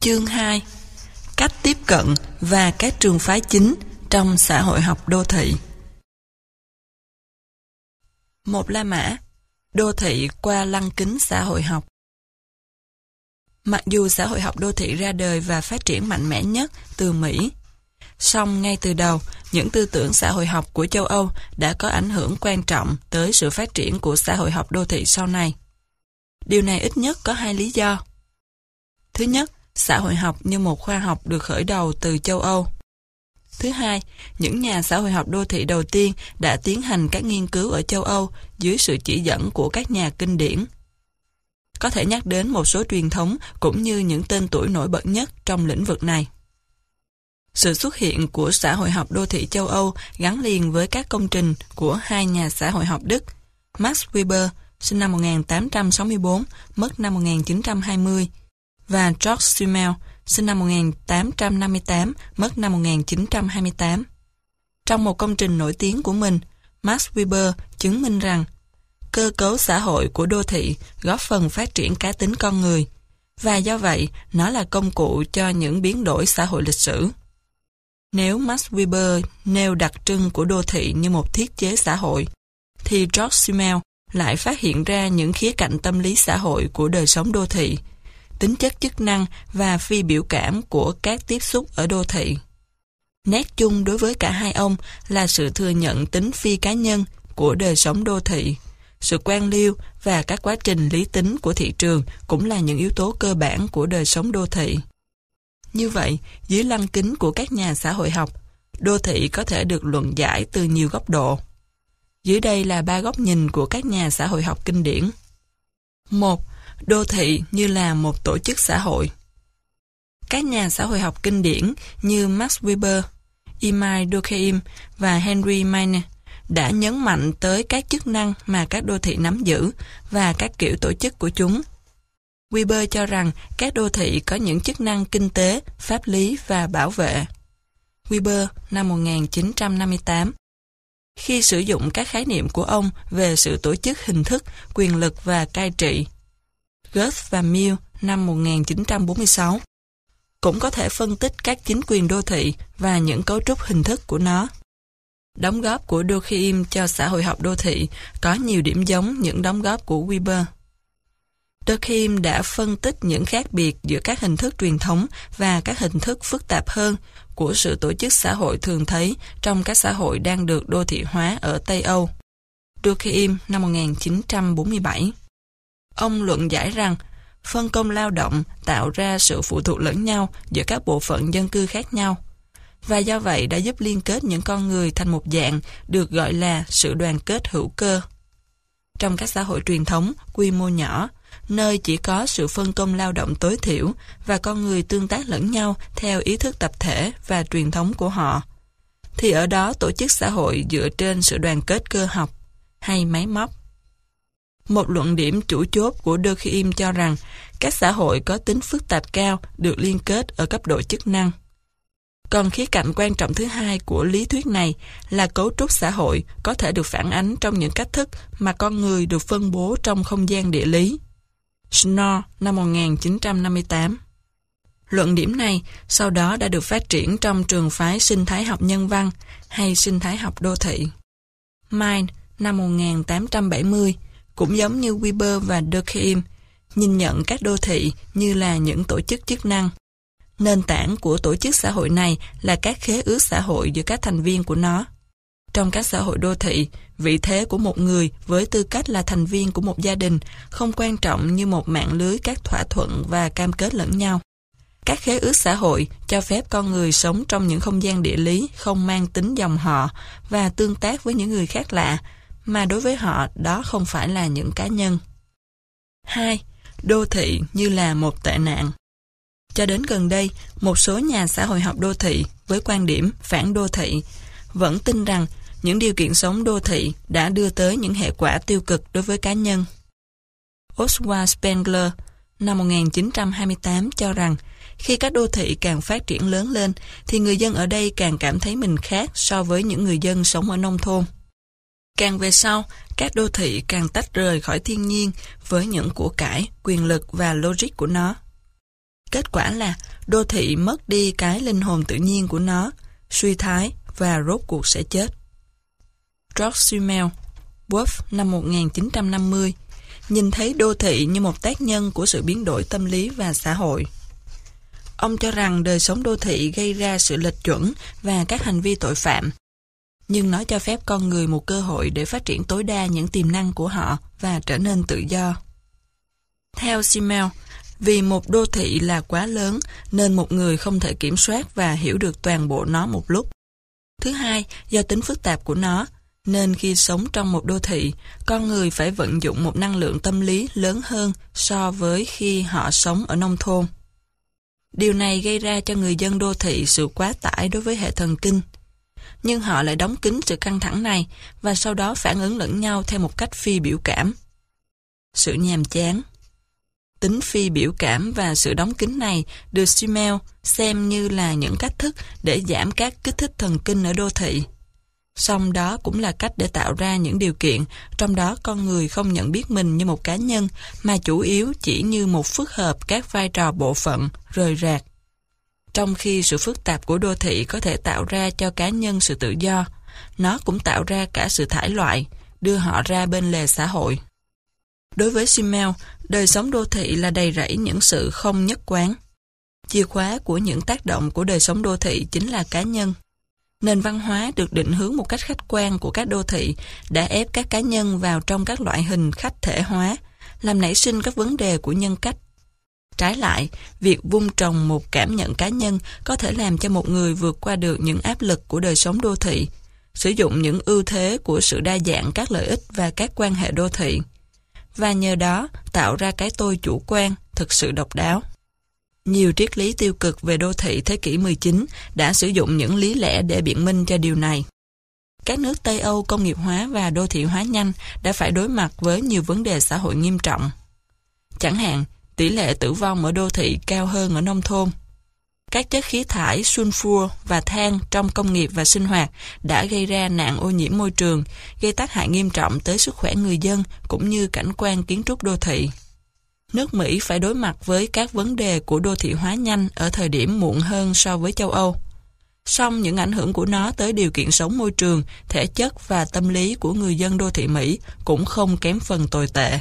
Chương 2. Cách tiếp cận và các trường phái chính trong xã hội học đô thị. Một La Mã, đô thị qua lăng kính xã hội học. Mặc dù xã hội học đô thị ra đời và phát triển mạnh mẽ nhất từ Mỹ, song ngay từ đầu, những tư tưởng xã hội học của châu Âu đã có ảnh hưởng quan trọng tới sự phát triển của xã hội học đô thị sau này. Điều này ít nhất có hai lý do. Thứ nhất, xã hội học như một khoa học được khởi đầu từ châu Âu. Thứ hai, những nhà xã hội học đô thị đầu tiên đã tiến hành các nghiên cứu ở châu Âu dưới sự chỉ dẫn của các nhà kinh điển. Có thể nhắc đến một số truyền thống cũng như những tên tuổi nổi bật nhất trong lĩnh vực này. Sự xuất hiện của xã hội học đô thị châu Âu gắn liền với các công trình của hai nhà xã hội học Đức, Max Weber, sinh năm 1864, mất năm 1920, và George Simmel, sinh năm 1858, mất năm 1928. Trong một công trình nổi tiếng của mình, Max Weber chứng minh rằng cơ cấu xã hội của đô thị góp phần phát triển cá tính con người, và do vậy nó là công cụ cho những biến đổi xã hội lịch sử. Nếu Max Weber nêu đặc trưng của đô thị như một thiết chế xã hội, thì George Simmel lại phát hiện ra những khía cạnh tâm lý xã hội của đời sống đô thị, tính chất chức năng và phi biểu cảm của các tiếp xúc ở đô thị. Nét chung đối với cả hai ông là sự thừa nhận tính phi cá nhân của đời sống đô thị. Sự quan liêu và các quá trình lý tính của thị trường cũng là những yếu tố cơ bản của đời sống đô thị. Như vậy, dưới lăng kính của các nhà xã hội học, đô thị có thể được luận giải từ nhiều góc độ. Dưới đây là 3 góc nhìn của các nhà xã hội học kinh điển. 1. Đô thị như là một tổ chức xã hội. Các nhà xã hội học kinh điển như Max Weber, Emile Durkheim và Henry Maine đã nhấn mạnh tới các chức năng mà các đô thị nắm giữ và các kiểu tổ chức của chúng. Weber cho rằng các đô thị có những chức năng kinh tế, pháp lý và bảo vệ. Weber, năm 1958. Khi sử dụng các khái niệm của ông về sự tổ chức hình thức, quyền lực và cai trị. Goethe và Mill, năm 1946. Cũng có thể phân tích các chính quyền đô thị và những cấu trúc hình thức của nó. Đóng góp của Durkheim cho xã hội học đô thị có nhiều điểm giống những đóng góp của Weber. Durkheim đã phân tích những khác biệt giữa các hình thức truyền thống và các hình thức phức tạp hơn của sự tổ chức xã hội thường thấy trong các xã hội đang được đô thị hóa ở Tây Âu. Durkheim, năm 1947. Ông luận giải rằng phân công lao động tạo ra sự phụ thuộc lẫn nhau giữa các bộ phận dân cư khác nhau, và do vậy đã giúp liên kết những con người thành một dạng được gọi là sự đoàn kết hữu cơ. Trong các xã hội truyền thống, quy mô nhỏ, nơi chỉ có sự phân công lao động tối thiểu và con người tương tác lẫn nhau theo ý thức tập thể và truyền thống của họ, thì ở đó tổ chức xã hội dựa trên sự đoàn kết cơ học hay máy móc. Một luận điểm chủ chốt của Durkheim cho rằng các xã hội có tính phức tạp cao được liên kết ở cấp độ chức năng. Còn khía cạnh quan trọng thứ hai của lý thuyết này là cấu trúc xã hội có thể được phản ánh trong những cách thức mà con người được phân bố trong không gian địa lý. Schnorr, năm 1958. Luận điểm này sau đó đã được phát triển trong trường phái sinh thái học nhân văn hay sinh thái học đô thị. Maine, năm 1870, cũng giống như Weber và Durkheim, nhìn nhận các đô thị như là những tổ chức chức năng. Nền tảng của tổ chức xã hội này là các khế ước xã hội giữa các thành viên của nó. Trong các xã hội đô thị, vị thế của một người với tư cách là thành viên của một gia đình không quan trọng như một mạng lưới các thỏa thuận và cam kết lẫn nhau. Các khế ước xã hội cho phép con người sống trong những không gian địa lý không mang tính dòng họ và tương tác với những người khác lạ, mà đối với họ đó không phải là những cá nhân. 2. Đô thị như là một tệ nạn. Cho đến gần đây, một số nhà xã hội học đô thị với quan điểm phản đô thị vẫn tin rằng những điều kiện sống đô thị đã đưa tới những hệ quả tiêu cực đối với cá nhân. Oswald Spengler, năm 1928 cho rằng khi các đô thị càng phát triển lớn lên thì người dân ở đây càng cảm thấy mình khác so với những người dân sống ở nông thôn. Càng về sau, các đô thị càng tách rời khỏi thiên nhiên với những của cải, quyền lực và logic của nó. Kết quả là đô thị mất đi cái linh hồn tự nhiên của nó, suy thái và rốt cuộc sẽ chết. George Simmel, Wolf năm 1950, nhìn thấy đô thị như một tác nhân của sự biến đổi tâm lý và xã hội. Ông cho rằng đời sống đô thị gây ra sự lệch chuẩn và các hành vi tội phạm, nhưng nó cho phép con người một cơ hội để phát triển tối đa những tiềm năng của họ và trở nên tự do. Theo Simmel, vì một đô thị là quá lớn nên một người không thể kiểm soát và hiểu được toàn bộ nó một lúc. Thứ hai, do tính phức tạp của nó, nên khi sống trong một đô thị, con người phải vận dụng một năng lượng tâm lý lớn hơn so với khi họ sống ở nông thôn. Điều này gây ra cho người dân đô thị sự quá tải đối với hệ thần kinh. Nhưng họ lại đóng kín sự căng thẳng này và sau đó phản ứng lẫn nhau theo một cách phi biểu cảm. Sự nhàm chán. Tính phi biểu cảm và sự đóng kín này được Simmel xem như là những cách thức để giảm các kích thích thần kinh ở đô thị. Song đó cũng là cách để tạo ra những điều kiện trong đó con người không nhận biết mình như một cá nhân mà chủ yếu chỉ như một phức hợp các vai trò bộ phận, rời rạc. Trong khi sự phức tạp của đô thị có thể tạo ra cho cá nhân sự tự do, nó cũng tạo ra cả sự thải loại, đưa họ ra bên lề xã hội. Đối với Simmel, đời sống đô thị là đầy rẫy những sự không nhất quán. Chìa khóa của những tác động của đời sống đô thị chính là cá nhân. Nền văn hóa được định hướng một cách khách quan của các đô thị đã ép các cá nhân vào trong các loại hình khách thể hóa, làm nảy sinh các vấn đề của nhân cách. Trái lại, việc vun trồng một cảm nhận cá nhân có thể làm cho một người vượt qua được những áp lực của đời sống đô thị, sử dụng những ưu thế của sự đa dạng các lợi ích và các quan hệ đô thị, và nhờ đó tạo ra cái tôi chủ quan, thực sự độc đáo. Nhiều triết lý tiêu cực về đô thị thế kỷ 19 đã sử dụng những lý lẽ để biện minh cho điều này. Các nước Tây Âu công nghiệp hóa và đô thị hóa nhanh đã phải đối mặt với nhiều vấn đề xã hội nghiêm trọng. Chẳng hạn, tỷ lệ tử vong ở đô thị cao hơn ở nông thôn. Các chất khí thải sulfur và than trong công nghiệp và sinh hoạt đã gây ra nạn ô nhiễm môi trường, gây tác hại nghiêm trọng tới sức khỏe người dân cũng như cảnh quan kiến trúc đô thị. Nước Mỹ phải đối mặt với các vấn đề của đô thị hóa nhanh ở thời điểm muộn hơn so với châu Âu. Song những ảnh hưởng của nó tới điều kiện sống môi trường, thể chất và tâm lý của người dân đô thị Mỹ cũng không kém phần tồi tệ.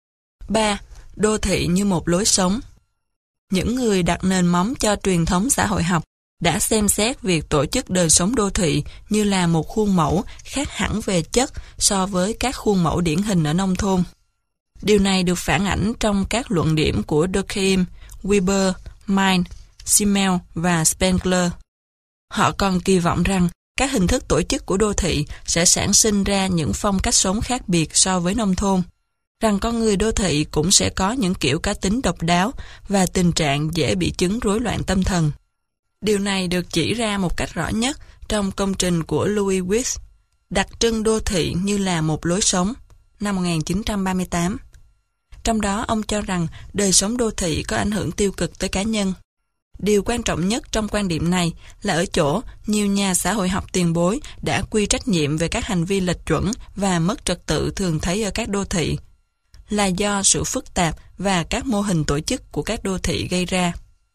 3. Đô thị như một lối sống. Những người đặt nền móng cho truyền thống xã hội học đã xem xét việc tổ chức đời sống đô thị như là một khuôn mẫu khác hẳn về chất so với các khuôn mẫu điển hình ở nông thôn. Điều này được phản ảnh trong các luận điểm của Durkheim, Weber, Mind, Simmel và Spengler. Họ còn kỳ vọng rằng các hình thức tổ chức của đô thị sẽ sản sinh ra những phong cách sống khác biệt so với nông thôn, rằng con người đô thị cũng sẽ có những kiểu cá tính độc đáo và tình trạng dễ bị chứng rối loạn tâm thần. Điều này được chỉ ra một cách rõ nhất trong công trình của Louis Wyth, Đặc trưng đô thị như là một lối sống, năm 1938. Trong đó ông cho rằng đời sống đô thị có ảnh hưởng tiêu cực tới cá nhân. Điều quan trọng nhất trong quan điểm này là ở chỗ nhiều nhà xã hội học tiền bối đã quy trách nhiệm về các hành vi lệch chuẩn và mất trật tự thường thấy ở các đô thị, là do sự phức tạp và các mô hình tổ chức của các đô thị gây ra.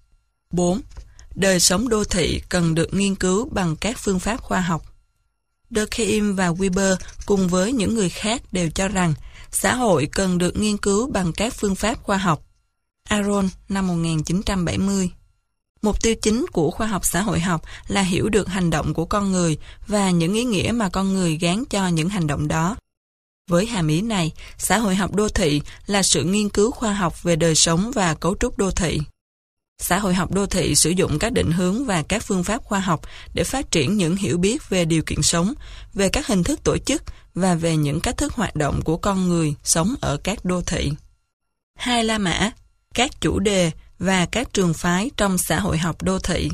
4. Đời sống đô thị cần được nghiên cứu bằng các phương pháp khoa học. Durkheim và Weber cùng với những người khác đều cho rằng xã hội cần được nghiên cứu bằng các phương pháp khoa học. Aron, năm 1970. Mục tiêu chính của khoa học xã hội học là hiểu được hành động của con người và những ý nghĩa mà con người gán cho những hành động đó. Với hàm ý này, xã hội học đô thị là sự nghiên cứu khoa học về đời sống và cấu trúc đô thị. Xã hội học đô thị sử dụng các định hướng và các phương pháp khoa học để phát triển những hiểu biết về điều kiện sống, về các hình thức tổ chức và về những cách thức hoạt động của con người sống ở các đô thị. 2. La Mã, các chủ đề và các trường phái trong xã hội học đô thị.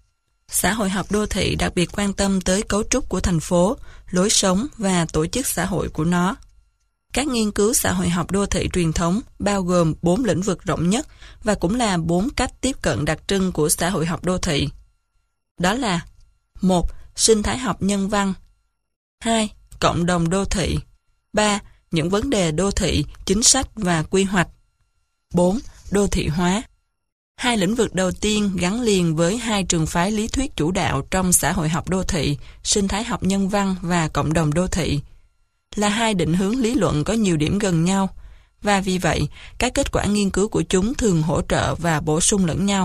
Xã hội học đô thị đặc biệt quan tâm tới cấu trúc của thành phố, lối sống và tổ chức xã hội của nó. Các nghiên cứu xã hội học đô thị truyền thống bao gồm 4 lĩnh vực rộng nhất và cũng là 4 cách tiếp cận đặc trưng của xã hội học đô thị. Đó là 1. Sinh thái học nhân văn. 2. Cộng đồng đô thị. 3. Những vấn đề đô thị, chính sách và quy hoạch. 4. Đô thị hóa. Hai lĩnh vực đầu tiên gắn liền với hai trường phái lý thuyết chủ đạo trong xã hội học đô thị, sinh thái học nhân văn và cộng đồng đô thị, là hai định hướng lý luận có nhiều điểm gần nhau, và vì vậy, các kết quả nghiên cứu của chúng thường hỗ trợ và bổ sung lẫn nhau.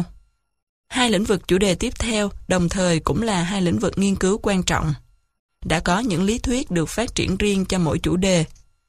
Hai lĩnh vực chủ đề tiếp theo đồng thời cũng là hai lĩnh vực nghiên cứu quan trọng. Đã có những lý thuyết được phát triển riêng cho mỗi chủ đề,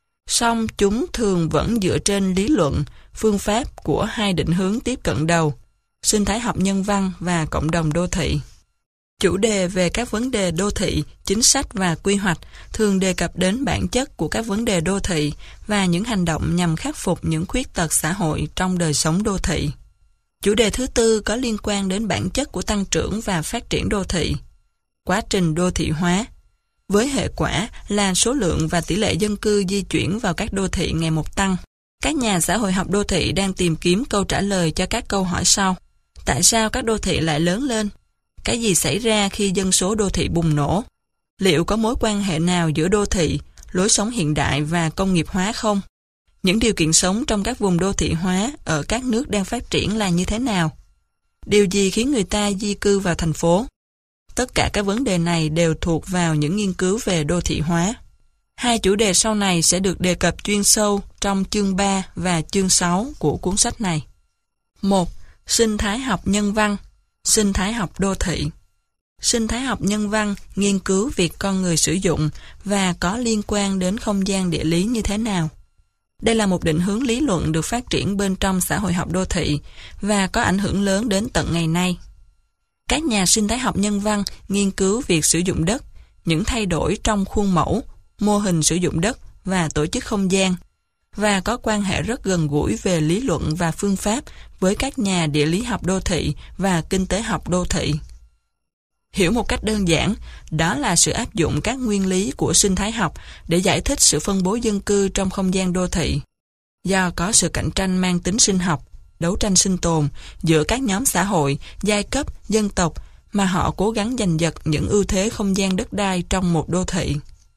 song chúng thường vẫn dựa trên lý luận, phương pháp của hai định hướng tiếp cận đầu, sinh thái học nhân văn và cộng đồng đô thị. Chủ đề về các vấn đề đô thị, chính sách và quy hoạch thường đề cập đến bản chất của các vấn đề đô thị và những hành động nhằm khắc phục những khuyết tật xã hội trong đời sống đô thị. Chủ đề thứ tư có liên quan đến bản chất của tăng trưởng và phát triển đô thị, quá trình đô thị hóa, với hệ quả là số lượng và tỷ lệ dân cư di chuyển vào các đô thị ngày một tăng. Các nhà xã hội học đô thị đang tìm kiếm câu trả lời cho các câu hỏi sau. Tại sao các đô thị lại lớn lên? Cái gì xảy ra khi dân số đô thị bùng nổ? Liệu có mối quan hệ nào giữa đô thị, lối sống hiện đại và công nghiệp hóa không? Những điều kiện sống trong các vùng đô thị hóa ở các nước đang phát triển là như thế nào? Điều gì khiến người ta di cư vào thành phố? Tất cả các vấn đề này đều thuộc vào những nghiên cứu về đô thị hóa. Hai chủ đề sau này sẽ được đề cập chuyên sâu trong chương 3 và chương 6 của cuốn sách này. 1. Sinh thái học nhân văn, sinh thái học đô thị. Sinh thái học nhân văn nghiên cứu việc con người sử dụng và có liên quan đến không gian địa lý như thế nào. Đây là một định hướng lý luận được phát triển bên trong xã hội học đô thị và có ảnh hưởng lớn đến tận ngày nay. Các nhà sinh thái học nhân văn nghiên cứu việc sử dụng đất, những thay đổi trong khuôn mẫu, mô hình sử dụng đất và tổ chức không gian, và có quan hệ rất gần gũi về lý luận và phương pháp với các nhà địa lý học đô thị và kinh tế học đô thị. Hiểu một cách đơn giản, đó là sự áp dụng các nguyên lý của sinh thái học để giải thích sự phân bố dân cư trong không gian đô thị. Do có sự cạnh tranh mang tính sinh học, đấu tranh sinh tồn giữa các nhóm xã hội, giai cấp, dân tộc mà họ cố gắng giành giật những ưu thế không gian đất đai trong một đô thị.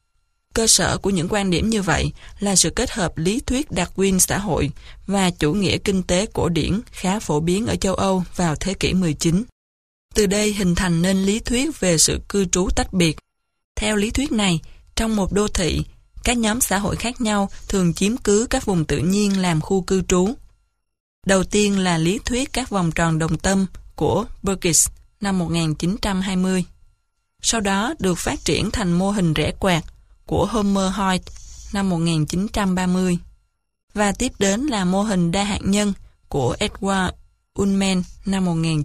Cơ sở của những quan điểm như vậy là sự kết hợp lý thuyết Darwin xã hội và chủ nghĩa kinh tế cổ điển khá phổ biến ở châu Âu vào thế kỷ 19. Từ đây hình thành nên lý thuyết về sự cư trú tách biệt. Theo lý thuyết này, trong một đô thị, các nhóm xã hội khác nhau thường chiếm cứ các vùng tự nhiên làm khu cư trú. Đầu tiên là lý thuyết các vòng tròn đồng tâm của Burgess năm 1920. Sau đó được phát triển thành mô hình rẽ quạt của Homer Hoyt năm 1930. Và tiếp đến là mô hình đa hạt nhân của Edward Ullmann năm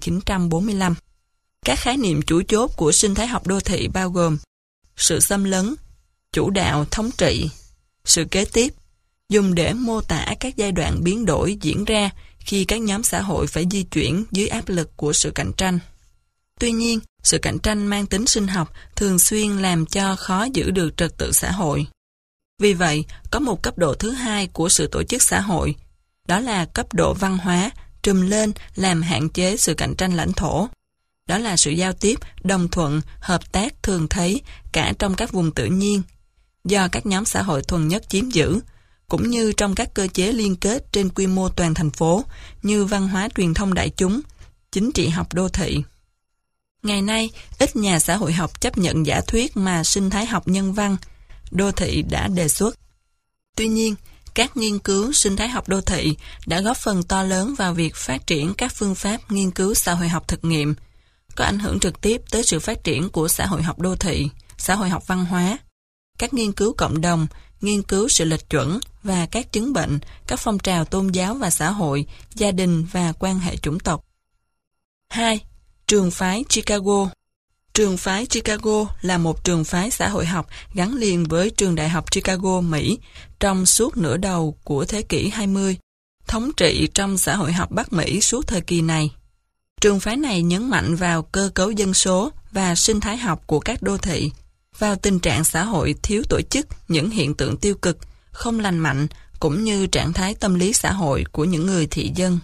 1945. Các khái niệm chủ chốt của sinh thái học đô thị bao gồm sự xâm lấn, chủ đạo thống trị, sự kế tiếp, dùng để mô tả các giai đoạn biến đổi diễn ra khi các nhóm xã hội phải di chuyển dưới áp lực của sự cạnh tranh. Tuy nhiên, sự cạnh tranh mang tính sinh học thường xuyên làm cho khó giữ được trật tự xã hội. Vì vậy, có một cấp độ thứ hai của sự tổ chức xã hội, đó là cấp độ văn hóa, trùm lên làm hạn chế sự cạnh tranh lãnh thổ. Đó là sự giao tiếp, đồng thuận, hợp tác thường thấy cả trong các vùng tự nhiên, do các nhóm xã hội thuần nhất chiếm giữ, cũng như trong các cơ chế liên kết trên quy mô toàn thành phố như văn hóa truyền thông đại chúng, chính trị học đô thị. Ngày nay, ít nhà xã hội học chấp nhận giả thuyết mà sinh thái học nhân văn, đô thị đã đề xuất. Tuy nhiên, các nghiên cứu sinh thái học đô thị đã góp phần to lớn vào việc phát triển các phương pháp nghiên cứu xã hội học thực nghiệm, có ảnh hưởng trực tiếp tới sự phát triển của xã hội học đô thị, xã hội học văn hóa, các nghiên cứu cộng đồng, nghiên cứu sự lệch chuẩn và các chứng bệnh, các phong trào tôn giáo và xã hội, gia đình và quan hệ chủng tộc. 2. Trường phái Chicago. Trường phái Chicago là một trường phái xã hội học gắn liền với trường đại học Chicago, Mỹ trong suốt nửa đầu của thế kỷ 20, thống trị trong xã hội học Bắc Mỹ suốt thời kỳ này. Trường phái này nhấn mạnh vào cơ cấu dân số và sinh thái học của các đô thị, vào tình trạng xã hội thiếu tổ chức, những hiện tượng tiêu cực, không lành mạnh, cũng như trạng thái tâm lý xã hội của những người thị dân.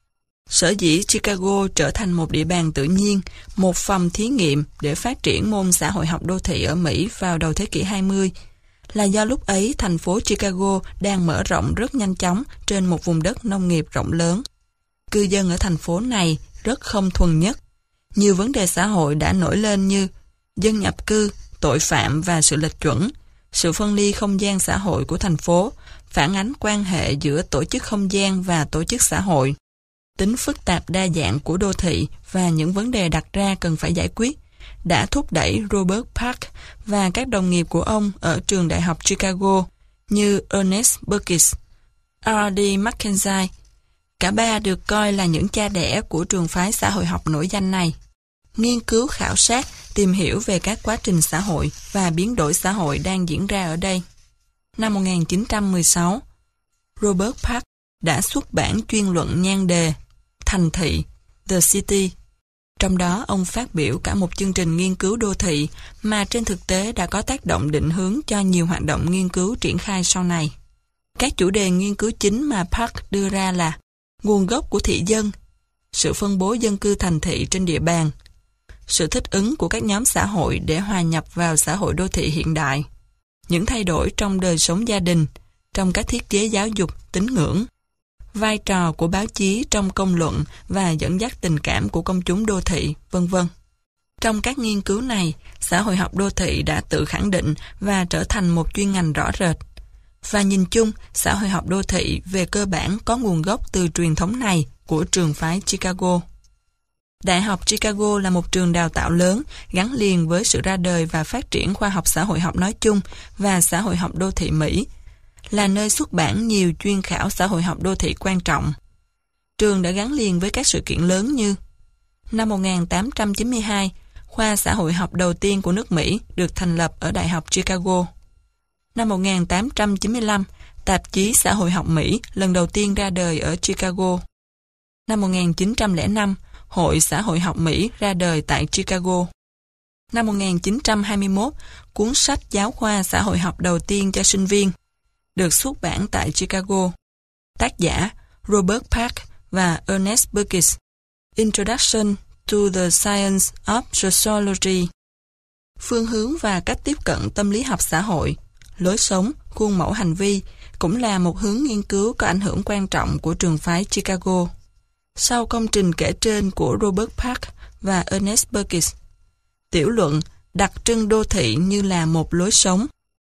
Sở dĩ Chicago trở thành một địa bàn tự nhiên, một phòng thí nghiệm để phát triển môn xã hội học đô thị ở Mỹ vào đầu thế kỷ 20, là do lúc ấy thành phố Chicago đang mở rộng rất nhanh chóng trên một vùng đất nông nghiệp rộng lớn. cư dân ở thành phố này rất không thuần nhất. Nhiều vấn đề xã hội đã nổi lên như dân nhập cư, tội phạm và sự lệch chuẩn, sự phân ly không gian xã hội của thành phố, phản ánh quan hệ giữa tổ chức không gian và tổ chức xã hội, tính phức tạp đa dạng của đô thị và những vấn đề đặt ra cần phải giải quyết, đã thúc đẩy Robert Park và các đồng nghiệp của ông ở trường đại học Chicago như Ernest Burgess, R.D. Mackenzie. Cả ba được coi là những cha đẻ của trường phái xã hội học nổi danh này. Nghiên cứu khảo sát, tìm hiểu về các quá trình xã hội và biến đổi xã hội đang diễn ra ở đây. Năm 1916, Robert Park đã xuất bản chuyên luận nhan đề Thành thị, The City. Trong đó ông phát biểu cả một chương trình nghiên cứu đô thị mà trên thực tế đã có tác động định hướng cho nhiều hoạt động nghiên cứu triển khai sau này. Các chủ đề nghiên cứu chính mà Park đưa ra là nguồn gốc của thị dân, sự phân bố dân cư thành thị trên địa bàn, sự thích ứng của các nhóm xã hội để hòa nhập vào xã hội đô thị hiện đại, những thay đổi trong đời sống gia đình, trong các thiết chế giáo dục, tín ngưỡng, vai trò của báo chí trong công luận và dẫn dắt tình cảm của công chúng đô thị, vân vân. Trong các nghiên cứu này, xã hội học đô thị đã tự khẳng định và trở thành một chuyên ngành rõ rệt. Và nhìn chung, xã hội học đô thị về cơ bản có nguồn gốc từ truyền thống này của trường phái Chicago. Đại học Chicago là một trường đào tạo lớn gắn liền với sự ra đời và phát triển khoa học xã hội học nói chung và xã hội học đô thị Mỹ, là nơi xuất bản nhiều chuyên khảo xã hội học đô thị quan trọng. Trường đã gắn liền với các sự kiện lớn như năm 1892, khoa xã hội học đầu tiên của nước Mỹ được thành lập ở Đại học Chicago. Năm 1895, tạp chí xã hội học Mỹ lần đầu tiên ra đời ở Chicago. Năm 1905, Hội xã hội học Mỹ ra đời tại Chicago. Năm 1921, cuốn sách giáo khoa xã hội học đầu tiên cho sinh viên được xuất bản tại Chicago. Tác giả Robert Park và Ernest Burgess. Introduction to the Science of Sociology. Phương hướng và cách tiếp cận tâm lý học xã hội, lối sống, khuôn mẫu hành vi cũng là một hướng nghiên cứu có ảnh hưởng quan trọng của trường phái Chicago. Sau công trình kể trên của Robert Park và Ernest Burgess, tiểu luận đặc trưng đô thị như là một lối sống,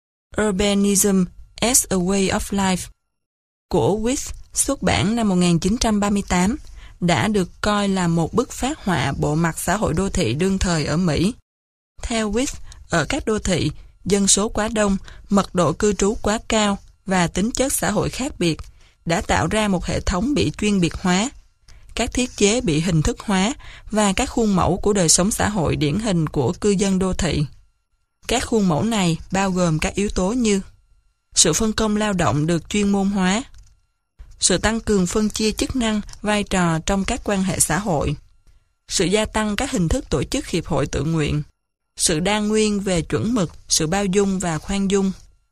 Urbanism as a Way of Life, của Wyeth xuất bản năm 1938, đã được coi là một bức phác họa bộ mặt xã hội đô thị đương thời ở Mỹ. Theo Wyeth, ở các đô thị, dân số quá đông, mật độ cư trú quá cao và tính chất xã hội khác biệt đã tạo ra một hệ thống bị chuyên biệt hóa, các thiết chế bị hình thức hóa và các khuôn mẫu của đời sống xã hội điển hình của cư dân đô thị. Các khuôn mẫu này bao gồm các yếu tố như sự phân công lao động được chuyên môn hóa, sự tăng cường phân chia chức năng, vai trò trong các quan hệ xã hội, sự gia tăng các hình thức tổ chức hiệp hội tự nguyện, sự đa nguyên về chuẩn mực, sự bao dung và khoan dung,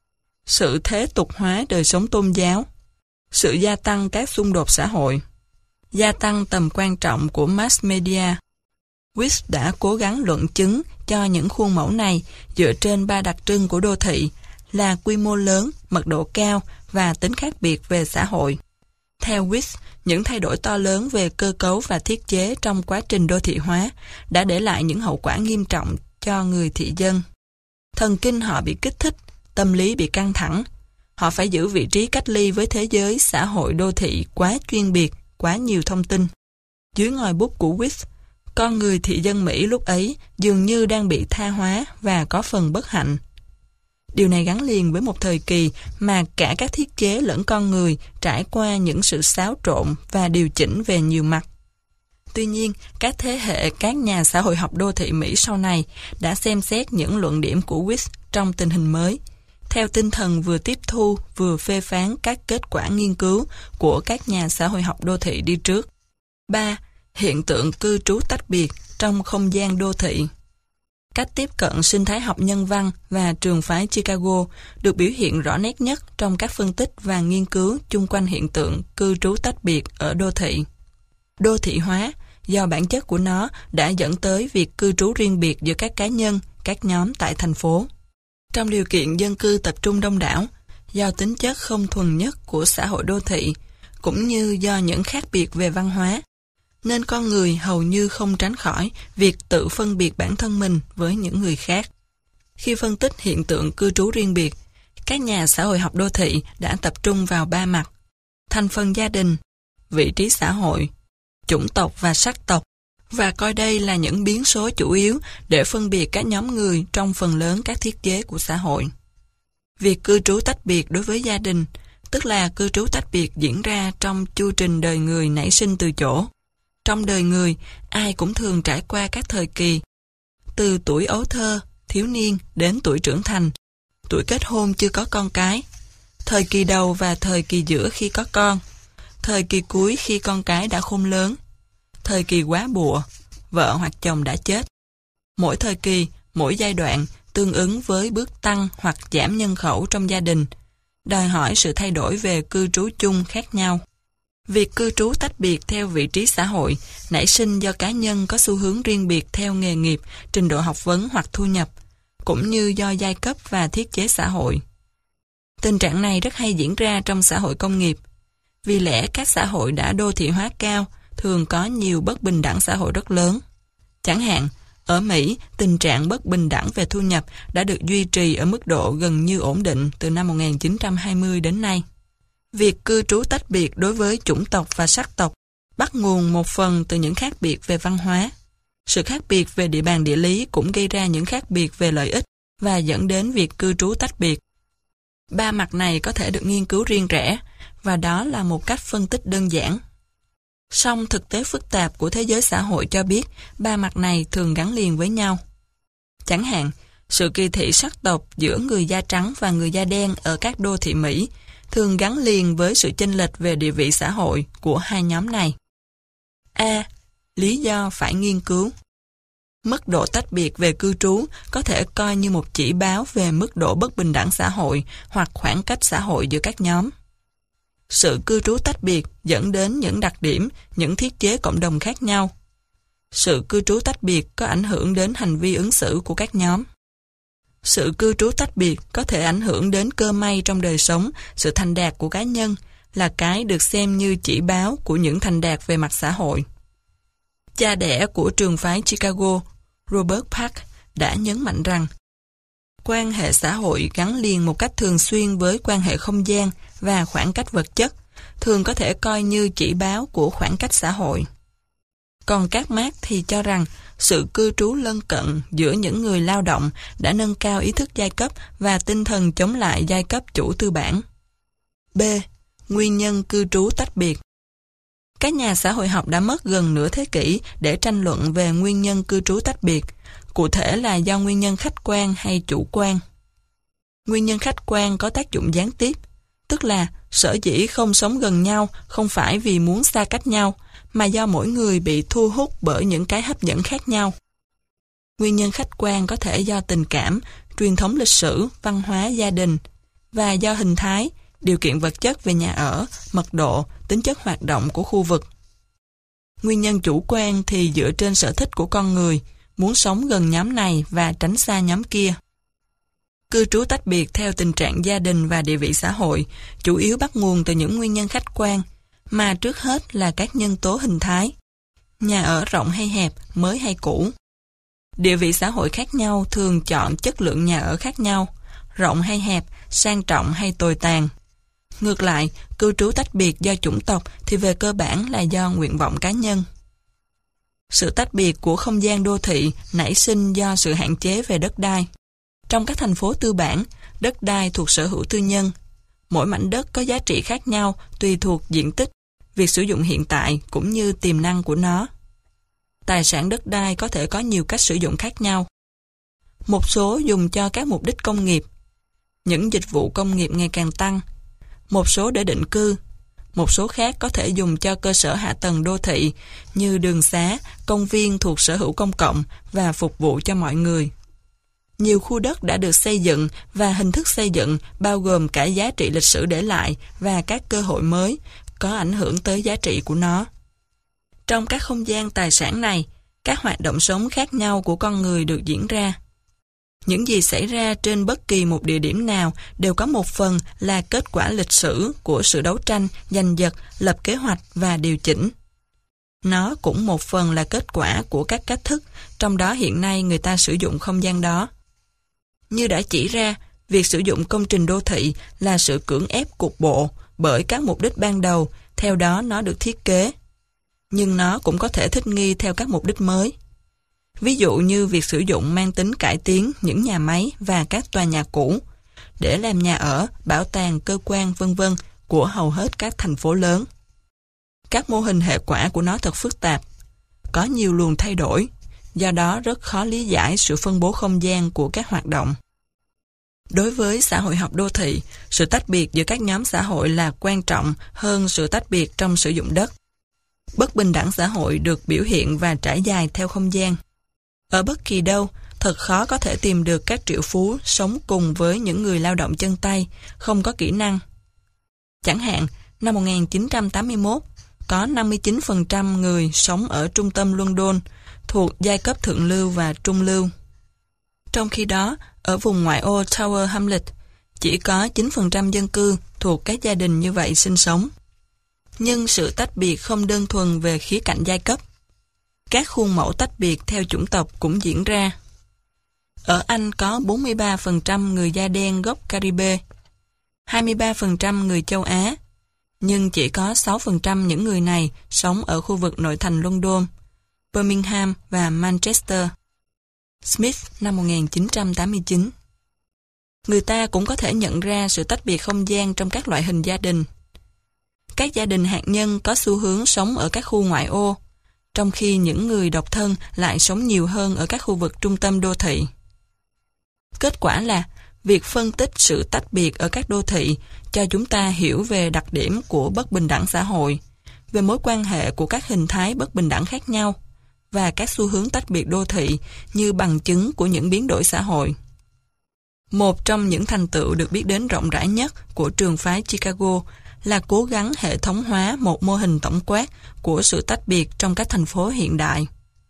sự thế tục hóa đời sống tôn giáo, sự gia tăng các xung đột xã hội, gia tăng tầm quan trọng của mass media. Wyeth đã cố gắng luận chứng cho những khuôn mẫu này dựa trên ba đặc trưng của đô thị là quy mô lớn, mật độ cao và tính khác biệt về xã hội. Theo Wyeth, những thay đổi to lớn về cơ cấu và thiết chế trong quá trình đô thị hóa đã để lại những hậu quả nghiêm trọng cho người thị dân. Thần kinh họ bị kích thích, tâm lý bị căng thẳng. Họ phải giữ vị trí cách ly với thế giới xã hội đô thị quá chuyên biệt, quá nhiều thông tin. Dưới ngòi bút của Wyeth, con người thị dân Mỹ lúc ấy dường như đang bị tha hóa và có phần bất hạnh. Điều này gắn liền với một thời kỳ mà cả các thiết chế lẫn con người trải qua những sự xáo trộn và điều chỉnh về nhiều mặt. Tuy nhiên, các thế hệ các nhà xã hội học đô thị Mỹ sau này đã xem xét những luận điểm của Wyeth trong tình hình mới, theo tinh thần vừa tiếp thu vừa phê phán các kết quả nghiên cứu của các nhà xã hội học đô thị đi trước. 3. Hiện tượng cư trú tách biệt trong không gian đô thị. Cách tiếp cận sinh thái học nhân văn và trường phái Chicago được biểu hiện rõ nét nhất trong các phân tích và nghiên cứu chung quanh hiện tượng cư trú tách biệt ở đô thị. Đô thị hóa, do bản chất của nó đã dẫn tới việc cư trú riêng biệt giữa các cá nhân, các nhóm tại thành phố. Trong điều kiện dân cư tập trung đông đảo, do tính chất không thuần nhất của xã hội đô thị, cũng như do những khác biệt về văn hóa, nên con người hầu như không tránh khỏi việc tự phân biệt bản thân mình với những người khác. Khi phân tích hiện tượng cư trú riêng biệt, các nhà xã hội học đô thị đã tập trung vào 3 mặt: thành phần gia đình, vị trí xã hội, chủng tộc và sắc tộc, và coi đây là những biến số chủ yếu để phân biệt các nhóm người trong phần lớn các thiết chế của xã hội. Việc cư trú tách biệt đối với gia đình, tức là cư trú tách biệt diễn ra trong chu trình đời người nảy sinh từ chỗ. Trong đời người, ai cũng thường trải qua các thời kỳ, từ tuổi ấu thơ, thiếu niên đến tuổi trưởng thành, tuổi kết hôn chưa có con cái, thời kỳ đầu và thời kỳ giữa khi có con, thời kỳ cuối khi con cái đã khôn lớn, thời kỳ quá bụa, vợ hoặc chồng đã chết. Mỗi thời kỳ, mỗi giai đoạn tương ứng với bước tăng hoặc giảm nhân khẩu trong gia đình, đòi hỏi sự thay đổi về cư trú chung khác nhau. Việc cư trú tách biệt theo vị trí xã hội nảy sinh do cá nhân có xu hướng riêng biệt theo nghề nghiệp, trình độ học vấn hoặc thu nhập, cũng như do giai cấp và thiết chế xã hội. Tình trạng này rất hay diễn ra trong xã hội công nghiệp. Vì lẽ các xã hội đã đô thị hóa cao thường có nhiều bất bình đẳng xã hội rất lớn. Chẳng hạn, ở Mỹ, tình trạng bất bình đẳng về thu nhập đã được duy trì ở mức độ gần như ổn định từ năm 1920 đến nay. Việc cư trú tách biệt đối với chủng tộc và sắc tộc bắt nguồn một phần từ những khác biệt về văn hóa. Sự khác biệt về địa bàn địa lý cũng gây ra những khác biệt về lợi ích và dẫn đến việc cư trú tách biệt. 3 mặt này có thể được nghiên cứu riêng rẽ, và đó là một cách phân tích đơn giản. Song thực tế phức tạp của thế giới xã hội cho biết 3 mặt này thường gắn liền với nhau. Chẳng hạn, sự kỳ thị sắc tộc giữa người da trắng và người da đen ở các đô thị Mỹ thường gắn liền với sự chênh lệch về địa vị xã hội của hai nhóm này. A. Lý do phải nghiên cứu. Mức độ tách biệt về cư trú có thể coi như một chỉ báo về mức độ bất bình đẳng xã hội hoặc khoảng cách xã hội giữa các nhóm. Sự cư trú tách biệt dẫn đến những đặc điểm, những thiết chế cộng đồng khác nhau. Sự cư trú tách biệt có ảnh hưởng đến hành vi ứng xử của các nhóm. Sự cư trú tách biệt có thể ảnh hưởng đến cơ may trong đời sống, sự thành đạt của cá nhân, là cái được xem như chỉ báo của những thành đạt về mặt xã hội. Cha đẻ của trường phái Chicago, Robert Park, đã nhấn mạnh rằng quan hệ xã hội gắn liền một cách thường xuyên với quan hệ không gian và khoảng cách vật chất, thường có thể coi như chỉ báo của khoảng cách xã hội. Còn các Marx thì cho rằng sự cư trú lân cận giữa những người lao động đã nâng cao ý thức giai cấp và tinh thần chống lại giai cấp chủ tư bản. B. Nguyên nhân cư trú tách biệt. Các nhà xã hội học đã mất gần nửa thế kỷ để tranh luận về nguyên nhân cư trú tách biệt, cụ thể là do nguyên nhân khách quan hay chủ quan. Nguyên nhân khách quan có tác dụng gián tiếp, tức là sở dĩ không sống gần nhau không phải vì muốn xa cách nhau, mà do mỗi người bị thu hút bởi những cái hấp dẫn khác nhau. Nguyên nhân khách quan có thể do tình cảm, truyền thống lịch sử, văn hóa gia đình, và do hình thái, điều kiện vật chất về nhà ở, mật độ, tính chất hoạt động của khu vực. Nguyên nhân chủ quan thì dựa trên sở thích của con người, muốn sống gần nhóm này và tránh xa nhóm kia. Cư trú tách biệt theo tình trạng gia đình và địa vị xã hội, chủ yếu bắt nguồn từ những nguyên nhân khách quan, mà trước hết là các nhân tố hình thái. Nhà ở rộng hay hẹp, mới hay cũ. Địa vị xã hội khác nhau thường chọn chất lượng nhà ở khác nhau, rộng hay hẹp, sang trọng hay tồi tàn. Ngược lại, cư trú tách biệt do chủng tộc thì về cơ bản là do nguyện vọng cá nhân. Sự tách biệt của không gian đô thị nảy sinh do sự hạn chế về đất đai. Trong các thành phố tư bản, đất đai thuộc sở hữu tư nhân. Mỗi mảnh đất có giá trị khác nhau tùy thuộc diện tích, việc sử dụng hiện tại cũng như tiềm năng của nó. Tài sản đất đai có thể có nhiều cách sử dụng khác nhau. Một số dùng cho các mục đích công nghiệp. Những dịch vụ công nghiệp ngày càng tăng. Một số để định cư. Một số khác có thể dùng cho cơ sở hạ tầng đô thị như đường xá, công viên thuộc sở hữu công cộng và phục vụ cho mọi người. Nhiều khu đất đã được xây dựng và hình thức xây dựng bao gồm cả giá trị lịch sử để lại và các cơ hội mới có ảnh hưởng tới giá trị của nó. Trong các không gian tài sản này, các hoạt động sống khác nhau của con người được diễn ra. Những gì xảy ra trên bất kỳ một địa điểm nào đều có một phần là kết quả lịch sử của sự đấu tranh, giành giật, lập kế hoạch và điều chỉnh. Nó cũng một phần là kết quả của các cách thức, trong đó hiện nay người ta sử dụng không gian đó. Như đã chỉ ra, việc sử dụng công trình đô thị là sự cưỡng ép cục bộ bởi các mục đích ban đầu, theo đó nó được thiết kế. Nhưng nó cũng có thể thích nghi theo các mục đích mới. Ví dụ như việc sử dụng mang tính cải tiến những nhà máy và các tòa nhà cũ để làm nhà ở, bảo tàng, cơ quan, v.v. của hầu hết các thành phố lớn. Các mô hình hệ quả của nó thật phức tạp, có nhiều luồng thay đổi, do đó rất khó lý giải sự phân bố không gian của các hoạt động. Đối với xã hội học đô thị, sự tách biệt giữa các nhóm xã hội là quan trọng hơn sự tách biệt trong sử dụng đất. Bất bình đẳng xã hội được biểu hiện và trải dài theo không gian. Ở bất kỳ đâu, thật khó có thể tìm được các triệu phú sống cùng với những người lao động chân tay, không có kỹ năng. Chẳng hạn, năm 1981, có 59% người sống ở trung tâm London thuộc giai cấp thượng lưu và trung lưu. Trong khi đó, ở vùng ngoại ô Tower Hamlet, chỉ có 9% dân cư thuộc các gia đình như vậy sinh sống. Nhưng sự tách biệt không đơn thuần về khía cạnh giai cấp. Các khuôn mẫu tách biệt theo chủng tộc cũng diễn ra. Ở Anh có 43% người da đen gốc Caribe, 23% người châu Á, nhưng chỉ có 6% những người này sống ở khu vực nội thành London, Birmingham và Manchester. Smith năm 1989. Người ta cũng có thể nhận ra sự tách biệt không gian trong các loại hình gia đình. Các gia đình hạt nhân có xu hướng sống ở các khu ngoại ô, trong khi những người độc thân lại sống nhiều hơn ở các khu vực trung tâm đô thị. Kết quả là, việc phân tích sự tách biệt ở các đô thị cho chúng ta hiểu về đặc điểm của bất bình đẳng xã hội, về mối quan hệ của các hình thái bất bình đẳng khác nhau, và các xu hướng tách biệt đô thị như bằng chứng của những biến đổi xã hội. Một trong những thành tựu được biết đến rộng rãi nhất của trường phái Chicago là cố gắng hệ thống hóa một mô hình tổng quát của sự tách biệt trong các thành phố hiện đại.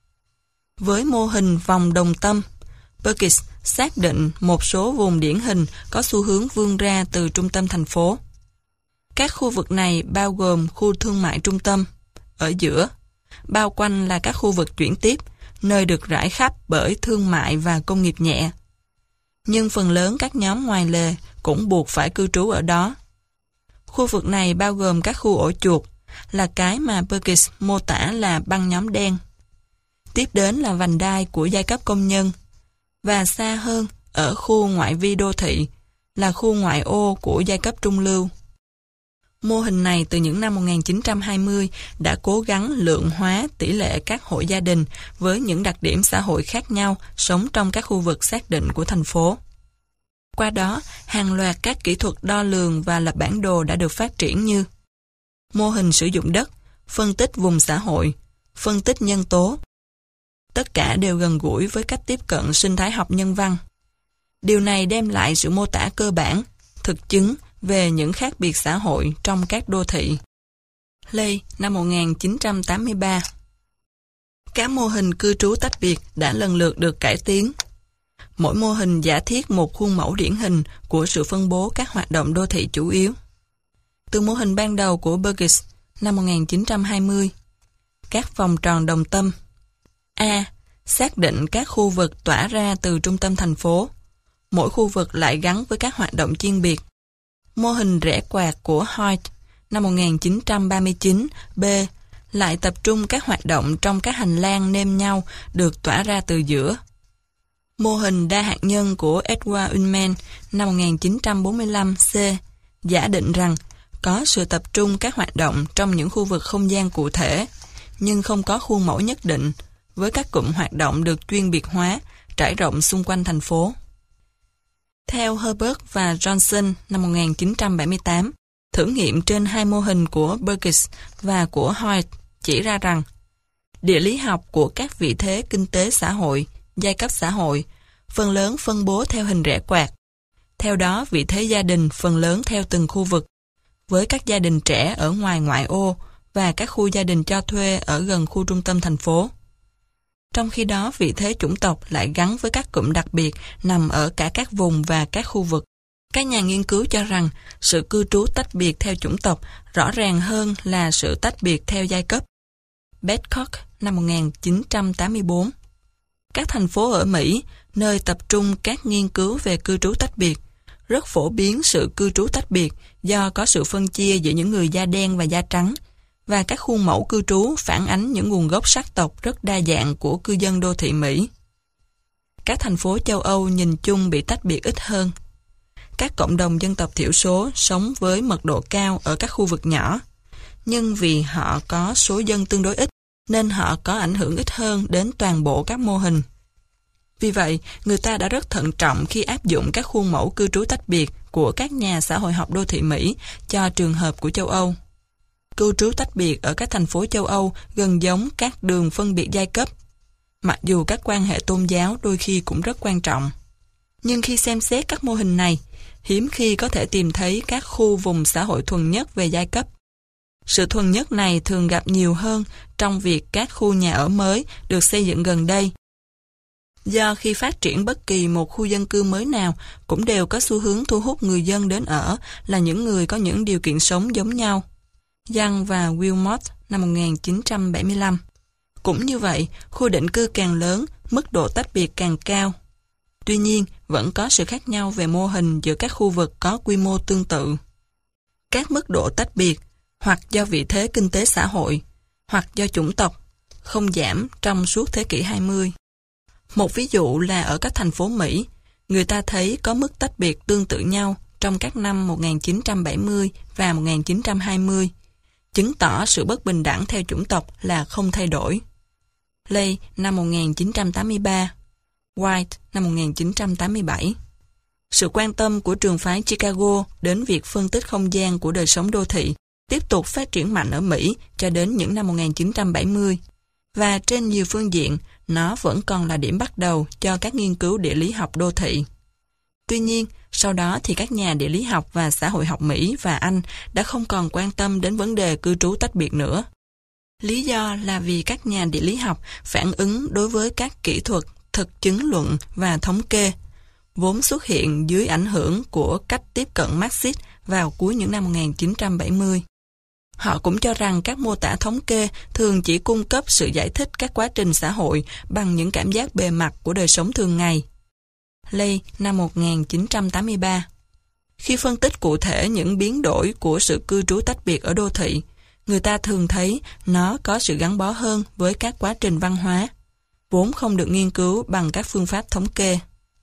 Với mô hình vòng đồng tâm, Perkins xác định một số vùng điển hình có xu hướng vươn ra từ trung tâm thành phố. Các khu vực này bao gồm khu thương mại trung tâm, ở giữa, bao quanh là các khu vực chuyển tiếp, nơi được rải khắp bởi thương mại và công nghiệp nhẹ. Nhưng phần lớn các nhóm ngoài lề cũng buộc phải cư trú ở đó. Khu vực này bao gồm các khu ổ chuột, là cái mà Perkins mô tả là băng nhóm đen. Tiếp đến là vành đai của giai cấp công nhân, và xa hơn, ở khu ngoại vi đô thị, là khu ngoại ô của giai cấp trung lưu. Mô hình này từ những năm 1920 đã cố gắng lượng hóa tỷ lệ các hộ gia đình với những đặc điểm xã hội khác nhau sống trong các khu vực xác định của thành phố. Qua đó, hàng loạt các kỹ thuật đo lường và lập bản đồ đã được phát triển như mô hình sử dụng đất, phân tích vùng xã hội, phân tích nhân tố. Tất cả đều gần gũi với cách tiếp cận sinh thái học nhân văn. Điều này đem lại sự mô tả cơ bản, thực chứng về những khác biệt xã hội trong các đô thị. Ley, năm 1983. Các mô hình cư trú tách biệt đã lần lượt được cải tiến. Mỗi mô hình giả thiết một khuôn mẫu điển hình của sự phân bố các hoạt động đô thị chủ yếu. Từ mô hình ban đầu của Perkins năm 1920, các vòng tròn đồng tâm. A. Xác định các khu vực tỏa ra từ trung tâm thành phố. Mỗi khu vực lại gắn với các hoạt động chuyên biệt. Mô hình rẽ quạt của Hoyt năm 1939. B. Lại tập trung các hoạt động trong các hành lang nêm nhau được tỏa ra từ giữa. Mô hình đa hạt nhân của Edward Ullman năm 1945. C. Giả định rằng có sự tập trung các hoạt động trong những khu vực không gian cụ thể, nhưng không có khuôn mẫu nhất định, với các cụm hoạt động được chuyên biệt hóa, trải rộng xung quanh thành phố. Theo Herbert và Johnson năm 1978, thử nghiệm trên hai mô hình của Perkins và của Hoyt chỉ ra rằng địa lý học của các vị thế kinh tế xã hội, giai cấp xã hội, phần lớn phân bố theo hình rẽ quạt. Theo đó, vị thế gia đình phần lớn theo từng khu vực, với các gia đình trẻ ở ngoài ngoại ô và các khu gia đình cho thuê ở gần khu trung tâm thành phố. Trong khi đó, vị thế chủng tộc lại gắn với các cụm đặc biệt nằm ở cả các vùng và các khu vực. Các nhà nghiên cứu cho rằng sự cư trú tách biệt theo chủng tộc rõ ràng hơn là sự tách biệt theo giai cấp. Bedcock năm 1984. Các thành phố ở Mỹ, nơi tập trung các nghiên cứu về cư trú tách biệt, rất phổ biến sự cư trú tách biệt do có sự phân chia giữa những người da đen và da trắng, và các khuôn mẫu cư trú phản ánh những nguồn gốc sắc tộc rất đa dạng của cư dân đô thị Mỹ. Các thành phố châu Âu nhìn chung bị tách biệt ít hơn. Các cộng đồng dân tộc thiểu số sống với mật độ cao ở các khu vực nhỏ, nhưng vì họ có số dân tương đối ít, nên họ có ảnh hưởng ít hơn đến toàn bộ các mô hình. Vì vậy, người ta đã rất thận trọng khi áp dụng các khuôn mẫu cư trú tách biệt của các nhà xã hội học đô thị Mỹ cho trường hợp của châu Âu. Cư trú tách biệt ở các thành phố châu Âu gần giống các đường phân biệt giai cấp, mặc dù các quan hệ tôn giáo đôi khi cũng rất quan trọng. Nhưng khi xem xét các mô hình này, hiếm khi có thể tìm thấy các khu vùng xã hội thuần nhất về giai cấp. Sự thuần nhất này thường gặp nhiều hơn trong việc các khu nhà ở mới được xây dựng gần đây. Do khi phát triển bất kỳ một khu dân cư mới nào cũng đều có xu hướng thu hút người dân đến ở là những người có những điều kiện sống giống nhau. Young và Wilmot năm 1975. Cũng như vậy, khu định cư càng lớn, mức độ tách biệt càng cao. Tuy nhiên, vẫn có sự khác nhau về mô hình giữa các khu vực có quy mô tương tự. Các mức độ tách biệt, hoặc do vị thế kinh tế xã hội, hoặc do chủng tộc, không giảm trong suốt thế kỷ 20. Một ví dụ là ở các thành phố Mỹ, người ta thấy có mức tách biệt tương tự nhau trong các năm 1970 và 1920, chứng tỏ sự bất bình đẳng theo chủng tộc là không thay đổi. Lay năm 1983, White năm 1987. Sự quan tâm của trường phái Chicago đến việc phân tích không gian của đời sống đô thị tiếp tục phát triển mạnh ở Mỹ cho đến những năm 1970, và trên nhiều phương diện, nó vẫn còn là điểm bắt đầu cho các nghiên cứu địa lý học đô thị. Tuy nhiên, sau đó thì các nhà địa lý học và xã hội học Mỹ và Anh đã không còn quan tâm đến vấn đề cư trú tách biệt nữa. Lý do là vì các nhà địa lý học phản ứng đối với các kỹ thuật, thực chứng luận và thống kê, vốn xuất hiện dưới ảnh hưởng của cách tiếp cận Marxist vào cuối những năm 1970. Họ cũng cho rằng các mô tả thống kê thường chỉ cung cấp sự giải thích các quá trình xã hội bằng những cảm giác bề mặt của đời sống thường ngày. Lay năm 1983. Khi phân tích cụ thể những biến đổi của sự cư trú tách biệt ở đô thị, người ta thường thấy nó có sự gắn bó hơn với các quá trình văn hóa, vốn không được nghiên cứu bằng các phương pháp thống kê.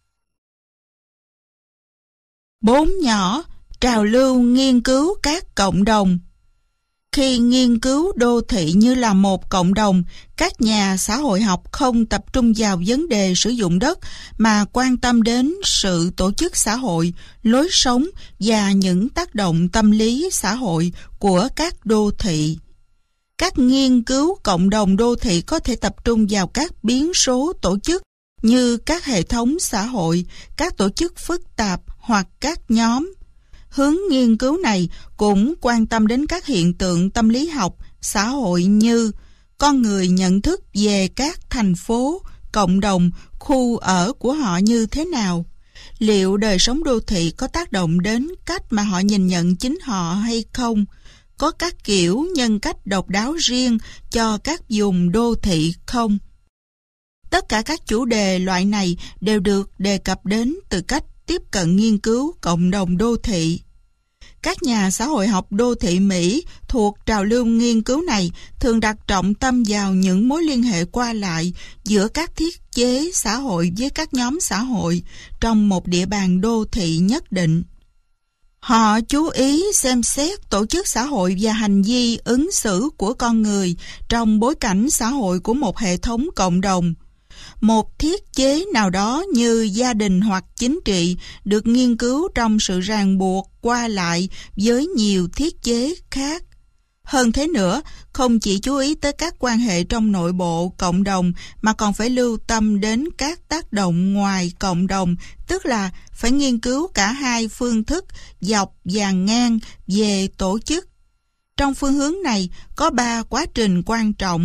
4 nhỏ, trào lưu nghiên cứu các cộng đồng. Khi nghiên cứu đô thị như là một cộng đồng, các nhà xã hội học không tập trung vào vấn đề sử dụng đất mà quan tâm đến sự tổ chức xã hội, lối sống và những tác động tâm lý xã hội của các đô thị. Các nghiên cứu cộng đồng đô thị có thể tập trung vào các biến số tổ chức như các hệ thống xã hội, các tổ chức phức tạp hoặc các nhóm. Hướng nghiên cứu này cũng quan tâm đến các hiện tượng tâm lý học, xã hội như con người nhận thức về các thành phố, cộng đồng, khu ở của họ như thế nào. Liệu đời sống đô thị có tác động đến cách mà họ nhìn nhận chính họ hay không? Có các kiểu nhân cách độc đáo riêng cho các vùng đô thị không? Tất cả các chủ đề loại này đều được đề cập đến từ cách tiếp cận nghiên cứu cộng đồng đô thị. Các nhà xã hội học đô thị Mỹ thuộc trào lưu nghiên cứu này thường đặt trọng tâm vào những mối liên hệ qua lại giữa các thiết chế xã hội với các nhóm xã hội trong một địa bàn đô thị nhất định. Họ chú ý xem xét tổ chức xã hội và hành vi ứng xử của con người trong bối cảnh xã hội của một hệ thống cộng đồng. Một thiết chế nào đó như gia đình hoặc chính trị được nghiên cứu trong sự ràng buộc qua lại với nhiều thiết chế khác. Hơn thế nữa, không chỉ chú ý tới các quan hệ trong nội bộ cộng đồng mà còn phải lưu tâm đến các tác động ngoài cộng đồng, tức là phải nghiên cứu cả hai phương thức dọc và ngang về tổ chức. Trong phương hướng này có 3 quá trình quan trọng.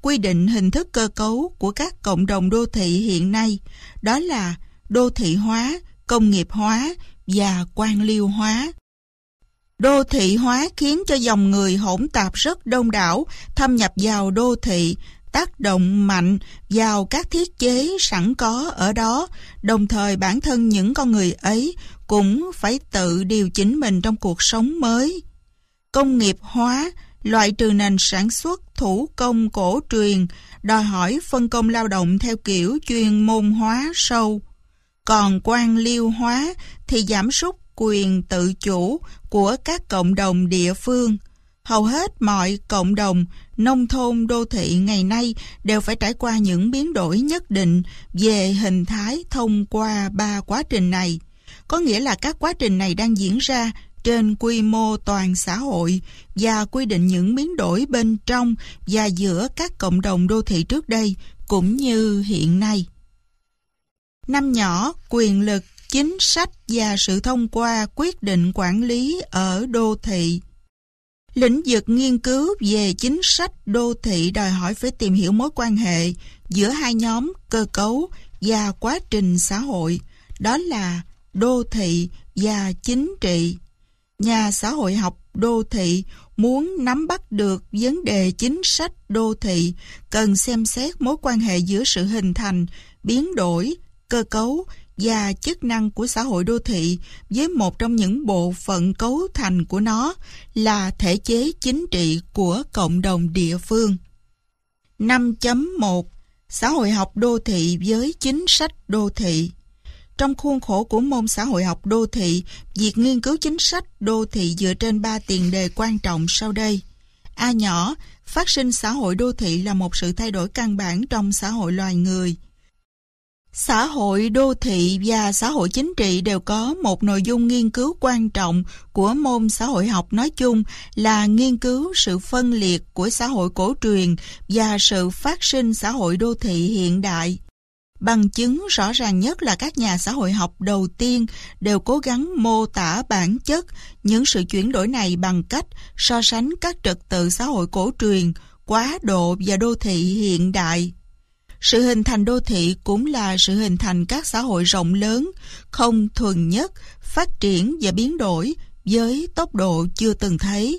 quy định hình thức cơ cấu của các cộng đồng đô thị hiện nay, đó là đô thị hóa, công nghiệp hóa và quan liêu hóa. Đô thị hóa khiến cho dòng người hỗn tạp rất đông đảo thâm nhập vào đô thị, tác động mạnh vào các thiết chế sẵn có ở đó, đồng thời bản thân những con người ấy cũng phải tự điều chỉnh mình trong cuộc sống mới. Công nghiệp hóa loại trừ nền sản xuất thủ công cổ truyền, đòi hỏi phân công lao động theo kiểu chuyên môn hóa sâu. Còn quan liêu hóa thì giảm sút quyền tự chủ của các cộng đồng địa phương. Hầu hết mọi cộng đồng, nông thôn, đô thị ngày nay đều phải trải qua những biến đổi nhất định về hình thái thông qua 3 quá trình này. Có nghĩa là các quá trình này đang diễn ra trên quy mô toàn xã hội và quy định những biến đổi bên trong và giữa các cộng đồng đô thị trước đây cũng như hiện nay. 5 nhỏ, quyền lực, chính sách và sự thông qua quyết định quản lý ở đô thị. Lĩnh vực nghiên cứu về chính sách đô thị đòi hỏi phải tìm hiểu mối quan hệ giữa hai nhóm cơ cấu và quá trình xã hội, đó là đô thị và chính trị. Nhà xã hội học đô thị muốn nắm bắt được vấn đề chính sách đô thị cần xem xét mối quan hệ giữa sự hình thành, biến đổi, cơ cấu và chức năng của xã hội đô thị với một trong những bộ phận cấu thành của nó là thể chế chính trị của cộng đồng địa phương. 5.1 Xã hội học đô thị với chính sách đô thị. Trong khuôn khổ của môn xã hội học đô thị, việc nghiên cứu chính sách đô thị dựa trên 3 tiền đề quan trọng sau đây. A nhỏ, phát sinh xã hội đô thị là một sự thay đổi căn bản trong xã hội loài người. Xã hội đô thị và xã hội chính trị đều có một nội dung nghiên cứu quan trọng của môn xã hội học nói chung là nghiên cứu sự phân liệt của xã hội cổ truyền và sự phát sinh xã hội đô thị hiện đại. Bằng chứng rõ ràng nhất là các nhà xã hội học đầu tiên đều cố gắng mô tả bản chất những sự chuyển đổi này bằng cách so sánh các trật tự xã hội cổ truyền, quá độ và đô thị hiện đại. Sự hình thành đô thị cũng là sự hình thành các xã hội rộng lớn, không thuần nhất, phát triển và biến đổi với tốc độ chưa từng thấy.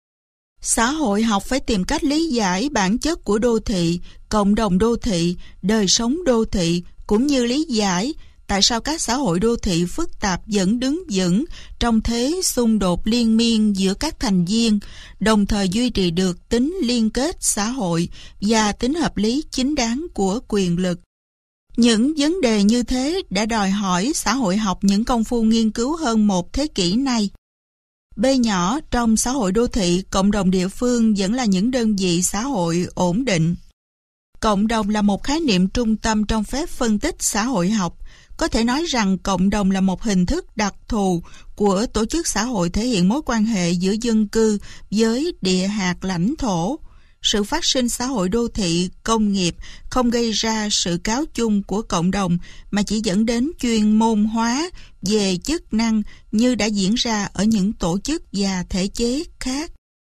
Xã hội học phải tìm cách lý giải bản chất của đô thị, cộng đồng đô thị, đời sống đô thị, cũng như lý giải tại sao các xã hội đô thị phức tạp vẫn đứng vững trong thế xung đột liên miên giữa các thành viên, đồng thời duy trì được tính liên kết xã hội và tính hợp lý chính đáng của quyền lực. Những vấn đề như thế đã đòi hỏi xã hội học những công phu nghiên cứu hơn một thế kỷ nay. B nhỏ, trong xã hội đô thị, cộng đồng địa phương vẫn là những đơn vị xã hội ổn định. Cộng đồng là một khái niệm trung tâm trong phép phân tích xã hội học. Có thể nói rằng cộng đồng là một hình thức đặc thù của tổ chức xã hội thể hiện mối quan hệ giữa dân cư với địa hạt lãnh thổ. Sự phát sinh xã hội đô thị, công nghiệp không gây ra sự cáo chung của cộng đồng mà chỉ dẫn đến chuyên môn hóa về chức năng như đã diễn ra ở những tổ chức và thể chế khác.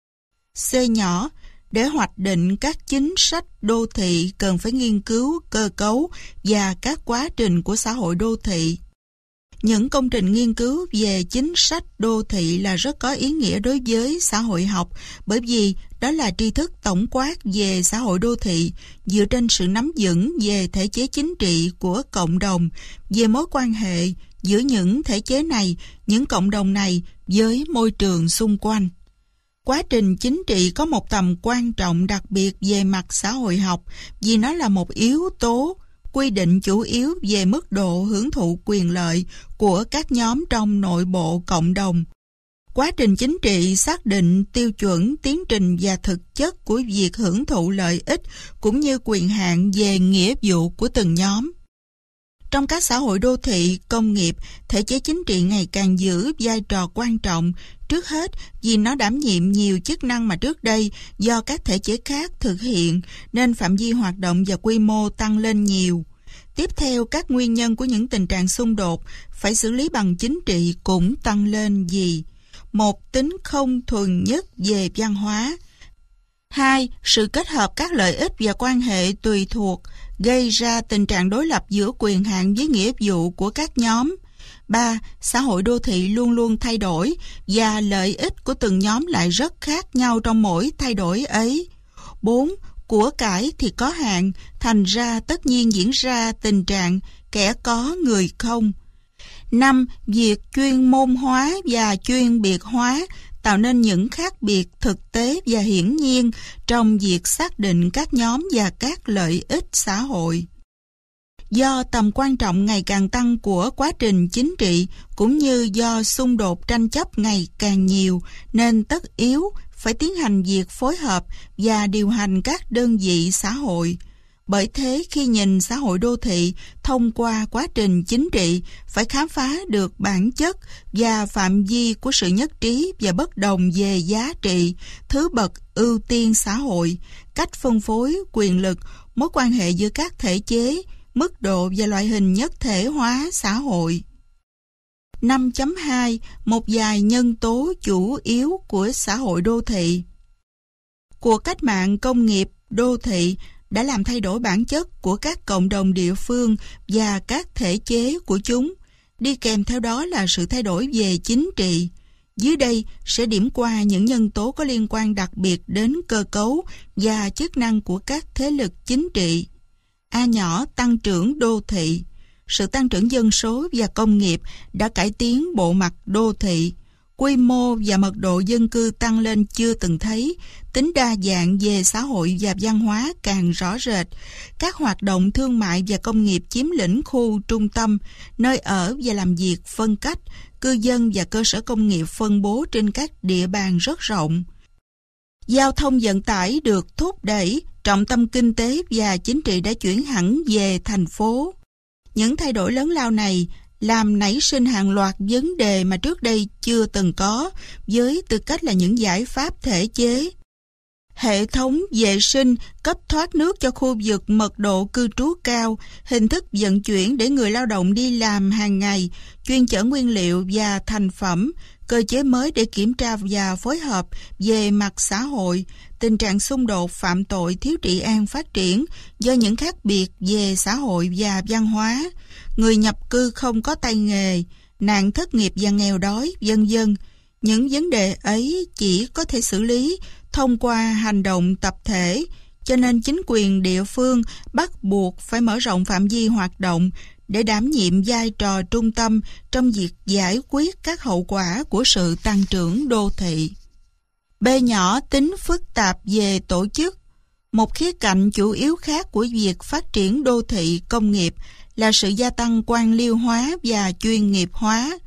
C nhỏ, để hoạch định các chính sách đô thị cần phải nghiên cứu cơ cấu và các quá trình của xã hội đô thị. Những công trình nghiên cứu về chính sách đô thị là rất có ý nghĩa đối với xã hội học bởi vì đó là tri thức tổng quát về xã hội đô thị dựa trên sự nắm vững về thể chế chính trị của cộng đồng, về mối quan hệ giữa những thể chế này, những cộng đồng này với môi trường xung quanh. Quá trình chính trị có một tầm quan trọng đặc biệt về mặt xã hội học vì nó là một yếu tố quy định chủ yếu về mức độ hưởng thụ quyền lợi của các nhóm trong nội bộ cộng đồng. Quá trình chính trị xác định tiêu chuẩn, tiến trình và thực chất của việc hưởng thụ lợi ích cũng như quyền hạn về nghĩa vụ của từng nhóm. Trong các xã hội đô thị, công nghiệp, thể chế chính trị ngày càng giữ vai trò quan trọng, trước hết vì nó đảm nhiệm nhiều chức năng mà trước đây do các thể chế khác thực hiện, nên phạm vi hoạt động và quy mô tăng lên nhiều. Tiếp theo, các nguyên nhân của những tình trạng xung đột phải xử lý bằng chính trị cũng tăng lên vì một tính không thuần nhất về văn hóa. 2. Sự kết hợp các lợi ích và quan hệ tùy thuộc gây ra tình trạng đối lập giữa quyền hạn với nghĩa vụ của các nhóm. 3. Xã hội đô thị luôn luôn thay đổi và lợi ích của từng nhóm lại rất khác nhau trong mỗi thay đổi ấy. 4. Của cải thì có hạn, thành ra tất nhiên diễn ra tình trạng kẻ có người không. 5. Việc chuyên môn hóa và chuyên biệt hóa tạo nên những khác biệt thực tế và hiển nhiên trong việc xác định các nhóm và các lợi ích xã hội. Do tầm quan trọng ngày càng tăng của quá trình chính trị cũng như do xung đột tranh chấp ngày càng nhiều nên tất yếu phải tiến hành việc phối hợp và điều hành các đơn vị xã hội. Bởi thế khi nhìn xã hội đô thị thông qua quá trình chính trị phải khám phá được bản chất và phạm vi của sự nhất trí và bất đồng về giá trị, thứ bậc ưu tiên xã hội, cách phân phối quyền lực, mối quan hệ giữa các thể chế, mức độ và loại hình nhất thể hóa xã hội. 5.2. Một vài nhân tố chủ yếu của xã hội đô thị. Cuộc cách mạng công nghiệp đô thị đã làm thay đổi bản chất của các cộng đồng địa phương và các thể chế của chúng. Đi kèm theo đó là sự thay đổi về chính trị. Dưới đây sẽ điểm qua những nhân tố có liên quan đặc biệt đến cơ cấu và chức năng của các thế lực chính trị. A nhỏ, tăng trưởng đô thị. Sự tăng trưởng dân số và công nghiệp đã cải tiến bộ mặt đô thị. Quy mô và mật độ dân cư tăng lên chưa từng thấy, tính đa dạng về xã hội và văn hóa càng rõ rệt. Các hoạt động thương mại và công nghiệp chiếm lĩnh khu trung tâm, nơi ở và làm việc phân cách, cư dân và cơ sở công nghiệp phân bố trên các địa bàn rất rộng. Giao thông vận tải được thúc đẩy, trọng tâm kinh tế và chính trị đã chuyển hẳn về thành phố. Những thay đổi lớn lao này làm nảy sinh hàng loạt vấn đề mà trước đây chưa từng có, với tư cách là những giải pháp thể chế. Hệ thống vệ sinh, cấp thoát nước cho khu vực mật độ cư trú cao, hình thức vận chuyển để người lao động đi làm hàng ngày, chuyên chở nguyên liệu và thành phẩm, cơ chế mới để kiểm tra và phối hợp về mặt xã hội, tình trạng xung đột, phạm tội, thiếu trị an phát triển do những khác biệt về xã hội và văn hóa, người nhập cư không có tay nghề, nạn thất nghiệp và nghèo đói, vân vân. Những vấn đề ấy chỉ có thể xử lý thông qua hành động tập thể, cho nên chính quyền địa phương bắt buộc phải mở rộng phạm vi hoạt động để đảm nhiệm vai trò trung tâm trong việc giải quyết các hậu quả của sự tăng trưởng đô thị. B nhỏ, tính phức tạp về tổ chức. Một khía cạnh chủ yếu khác của việc phát triển đô thị công nghiệp là sự gia tăng quan liêu hóa và chuyên nghiệp hóa,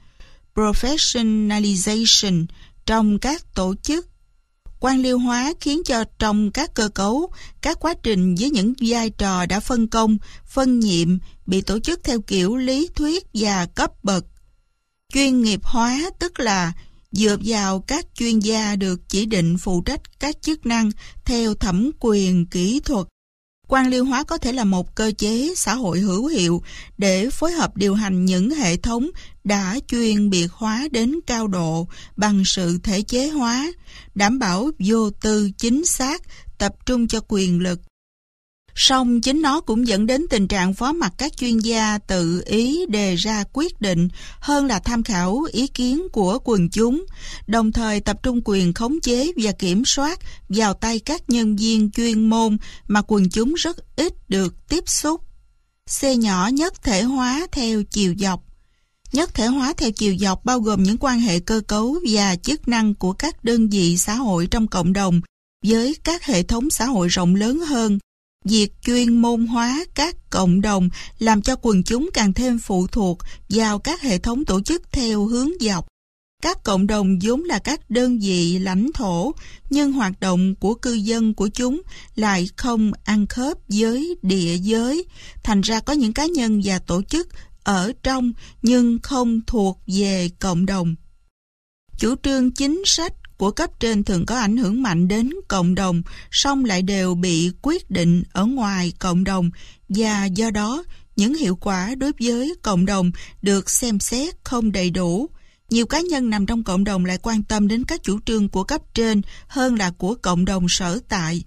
professionalization, trong các tổ chức. Quan liêu hóa khiến cho trong các cơ cấu, các quá trình với những vai trò đã phân công, phân nhiệm bị tổ chức theo kiểu lý thuyết và cấp bậc. Chuyên nghiệp hóa tức là dựa vào các chuyên gia được chỉ định phụ trách các chức năng theo thẩm quyền kỹ thuật. Quan liêu hóa có thể là một cơ chế xã hội hữu hiệu để phối hợp điều hành những hệ thống đã chuyên biệt hóa đến cao độ bằng sự thể chế hóa, đảm bảo vô tư chính xác, tập trung cho quyền lực. Song chính nó cũng dẫn đến tình trạng phó mặc các chuyên gia tự ý đề ra quyết định hơn là tham khảo ý kiến của quần chúng, đồng thời tập trung quyền khống chế và kiểm soát vào tay các nhân viên chuyên môn mà quần chúng rất ít được tiếp xúc. C nhỏ, nhất thể hóa theo chiều dọc. Nhất thể hóa theo chiều dọc bao gồm những quan hệ cơ cấu và chức năng của các đơn vị xã hội trong cộng đồng với các hệ thống xã hội rộng lớn hơn. Việc chuyên môn hóa các cộng đồng làm cho quần chúng càng thêm phụ thuộc vào các hệ thống tổ chức theo hướng dọc. Các cộng đồng vốn là các đơn vị lãnh thổ, nhưng hoạt động của cư dân của chúng lại không ăn khớp với địa giới. Thành ra có những cá nhân và tổ chức ở trong nhưng không thuộc về cộng đồng. Chủ trương chính sách của cấp trên thường có ảnh hưởng mạnh đến cộng đồng, song lại đều bị quyết định ở ngoài cộng đồng, và do đó những hiệu quả đối với cộng đồng được xem xét không đầy đủ. Nhiều cá nhân nằm trong cộng đồng lại quan tâm đến các chủ trương của cấp trên hơn là của cộng đồng sở tại.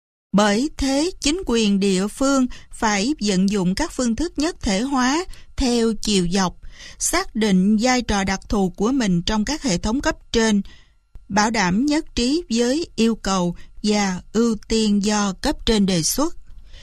Bởi thế, chính quyền địa phương phải vận dụng các phương thức nhất thể hóa theo chiều dọc, xác định vai trò đặc thù của mình trong các hệ thống cấp trên, bảo đảm nhất trí với yêu cầu và ưu tiên do cấp trên đề xuất.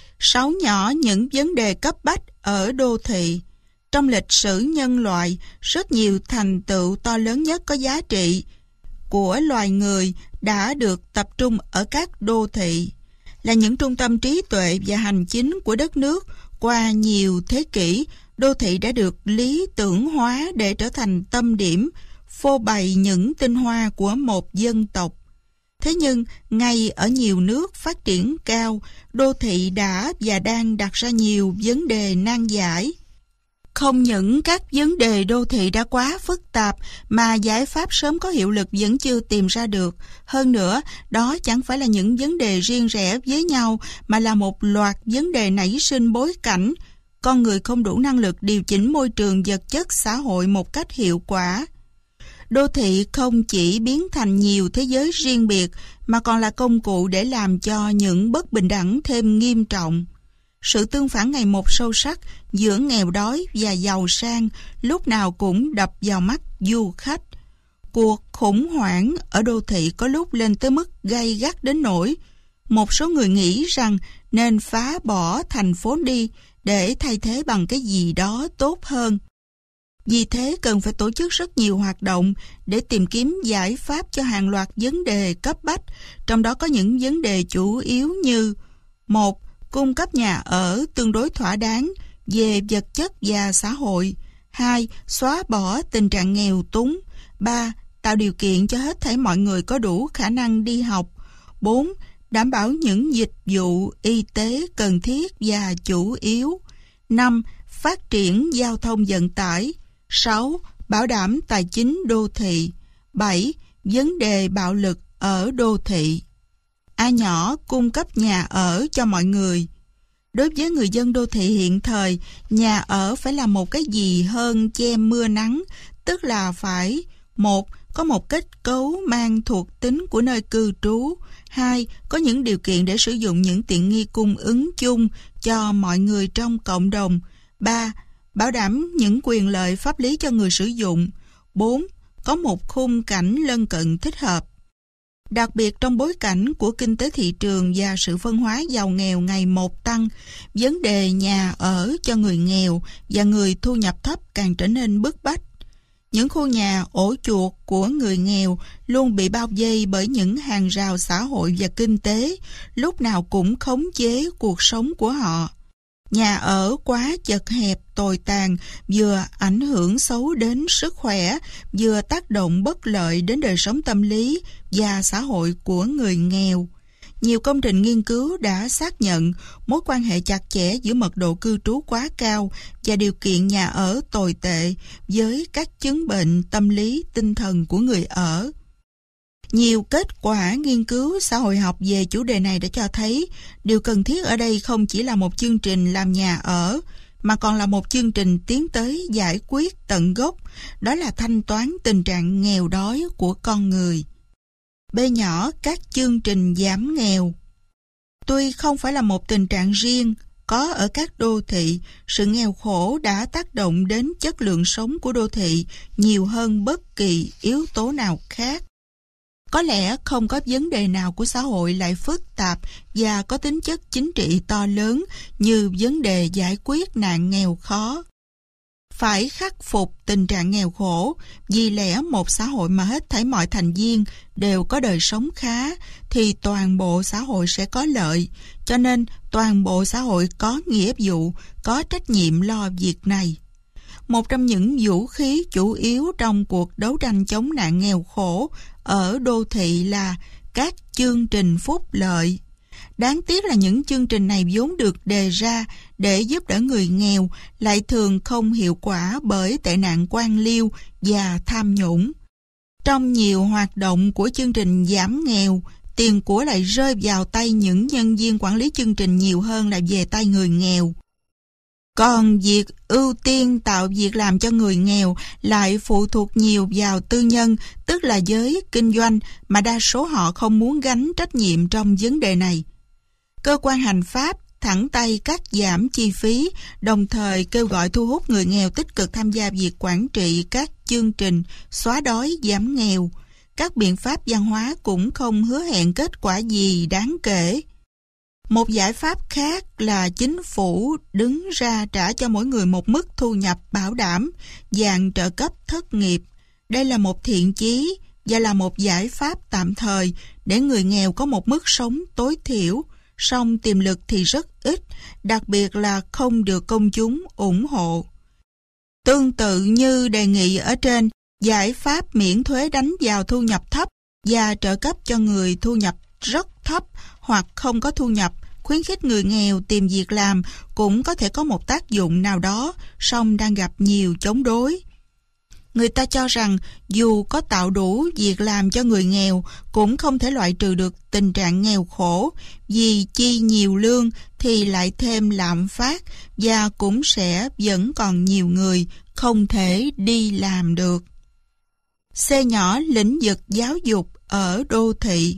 6 nhỏ những vấn đề cấp bách ở đô thị. Trong lịch sử nhân loại, rất nhiều thành tựu to lớn nhất có giá trị của loài người đã được tập trung ở các đô thị, là những trung tâm trí tuệ và hành chính của đất nước. Qua nhiều thế kỷ, đô thị đã được lý tưởng hóa để trở thành tâm điểm, phô bày những tinh hoa của một dân tộc. Thế nhưng, ngay ở nhiều nước phát triển cao, đô thị đã và đang đặt ra nhiều vấn đề nan giải. Không những các vấn đề đô thị đã quá phức tạp mà giải pháp sớm có hiệu lực vẫn chưa tìm ra được. Hơn nữa, đó chẳng phải là những vấn đề riêng rẽ với nhau mà là một loạt vấn đề nảy sinh bối cảnh. Con người không đủ năng lực điều chỉnh môi trường vật chất xã hội một cách hiệu quả. Đô thị không chỉ biến thành nhiều thế giới riêng biệt mà còn là công cụ để làm cho những bất bình đẳng thêm nghiêm trọng. Sự tương phản ngày một sâu sắc giữa nghèo đói và giàu sang lúc nào cũng đập vào mắt du khách. Cuộc khủng hoảng ở đô thị có lúc lên tới mức gay gắt đến nỗi một số người nghĩ rằng nên phá bỏ thành phố đi để thay thế bằng cái gì đó tốt hơn. Vì thế cần phải tổ chức rất nhiều hoạt động để tìm kiếm giải pháp cho hàng loạt vấn đề cấp bách, trong đó có những vấn đề chủ yếu như: 1. Cung cấp nhà ở tương đối thỏa đáng về vật chất và xã hội. 2. Xóa bỏ tình trạng nghèo túng. 3. Tạo điều kiện cho hết thảy mọi người có đủ khả năng đi học. 4. Đảm bảo những dịch vụ y tế cần thiết và chủ yếu. 5. Phát triển giao thông vận tải. 6. Bảo đảm tài chính đô thị. 7. Vấn đề bạo lực ở đô thị. A nhỏ cung cấp nhà ở cho mọi người. Đối với người dân đô thị hiện thời, nhà ở phải là một cái gì hơn che mưa nắng, tức là phải: 1. Có một kết cấu mang thuộc tính của nơi cư trú. 2. Có những điều kiện để sử dụng những tiện nghi cung ứng chung cho mọi người trong cộng đồng. 3. Bảo đảm những quyền lợi pháp lý cho người sử dụng. 4. Có một khung cảnh lân cận thích hợp. Đặc biệt trong bối cảnh của kinh tế thị trường và sự phân hóa giàu nghèo ngày một tăng, vấn đề nhà ở cho người nghèo và người thu nhập thấp càng trở nên bức bách. Những khu nhà ổ chuột của người nghèo luôn bị bao vây bởi những hàng rào xã hội và kinh tế, lúc nào cũng khống chế cuộc sống của họ. Nhà ở quá chật hẹp, tồi tàn, vừa ảnh hưởng xấu đến sức khỏe, vừa tác động bất lợi đến đời sống tâm lý và xã hội của người nghèo. Nhiều công trình nghiên cứu đã xác nhận mối quan hệ chặt chẽ giữa mật độ cư trú quá cao và điều kiện nhà ở tồi tệ với các chứng bệnh tâm lý tinh thần của người ở. Nhiều kết quả nghiên cứu xã hội học về chủ đề này đã cho thấy điều cần thiết ở đây không chỉ là một chương trình làm nhà ở, mà còn là một chương trình tiến tới giải quyết tận gốc, đó là thanh toán tình trạng nghèo đói của con người. B nhỏ các chương trình giảm nghèo. Tuy không phải là một tình trạng riêng có ở các đô thị, sự nghèo khổ đã tác động đến chất lượng sống của đô thị nhiều hơn bất kỳ yếu tố nào khác. Có lẽ không có vấn đề nào của xã hội lại phức tạp và có tính chất chính trị to lớn như vấn đề giải quyết nạn nghèo khó. Phải khắc phục tình trạng nghèo khổ, vì lẽ một xã hội mà hết thảy mọi thành viên đều có đời sống khá thì toàn bộ xã hội sẽ có lợi, cho nên toàn bộ xã hội có nghĩa vụ, có trách nhiệm lo việc này. Một trong những vũ khí chủ yếu trong cuộc đấu tranh chống nạn nghèo khổ ở đô thị là các chương trình phúc lợi. Đáng tiếc là những chương trình này vốn được đề ra để giúp đỡ người nghèo lại thường không hiệu quả bởi tệ nạn quan liêu và tham nhũng. Trong nhiều hoạt động của chương trình giảm nghèo, tiền của lại rơi vào tay những nhân viên quản lý chương trình nhiều hơn là về tay người nghèo. Còn việc ưu tiên tạo việc làm cho người nghèo lại phụ thuộc nhiều vào tư nhân, tức là giới kinh doanh, mà đa số họ không muốn gánh trách nhiệm trong vấn đề này. Cơ quan hành pháp thẳng tay cắt giảm chi phí, đồng thời kêu gọi thu hút người nghèo tích cực tham gia việc quản trị các chương trình xóa đói giảm nghèo. Các biện pháp văn hóa cũng không hứa hẹn kết quả gì đáng kể. Một giải pháp khác là chính phủ đứng ra trả cho mỗi người một mức thu nhập bảo đảm, dạng trợ cấp thất nghiệp. Đây là một thiện chí và là một giải pháp tạm thời để người nghèo có một mức sống tối thiểu, song tiềm lực thì rất ít, đặc biệt là không được công chúng ủng hộ. Tương tự như đề nghị ở trên, giải pháp miễn thuế đánh vào thu nhập thấp và trợ cấp cho người thu nhập rất thấp hoặc không có thu nhập, khuyến khích người nghèo tìm việc làm cũng có thể có một tác dụng nào đó, song đang gặp nhiều chống đối. Người ta cho rằng dù có tạo đủ việc làm cho người nghèo cũng không thể loại trừ được tình trạng nghèo khổ, vì chi nhiều lương thì lại thêm lạm phát và cũng sẽ vẫn còn nhiều người không thể đi làm được. C nhỏ lĩnh vực giáo dục ở đô thị.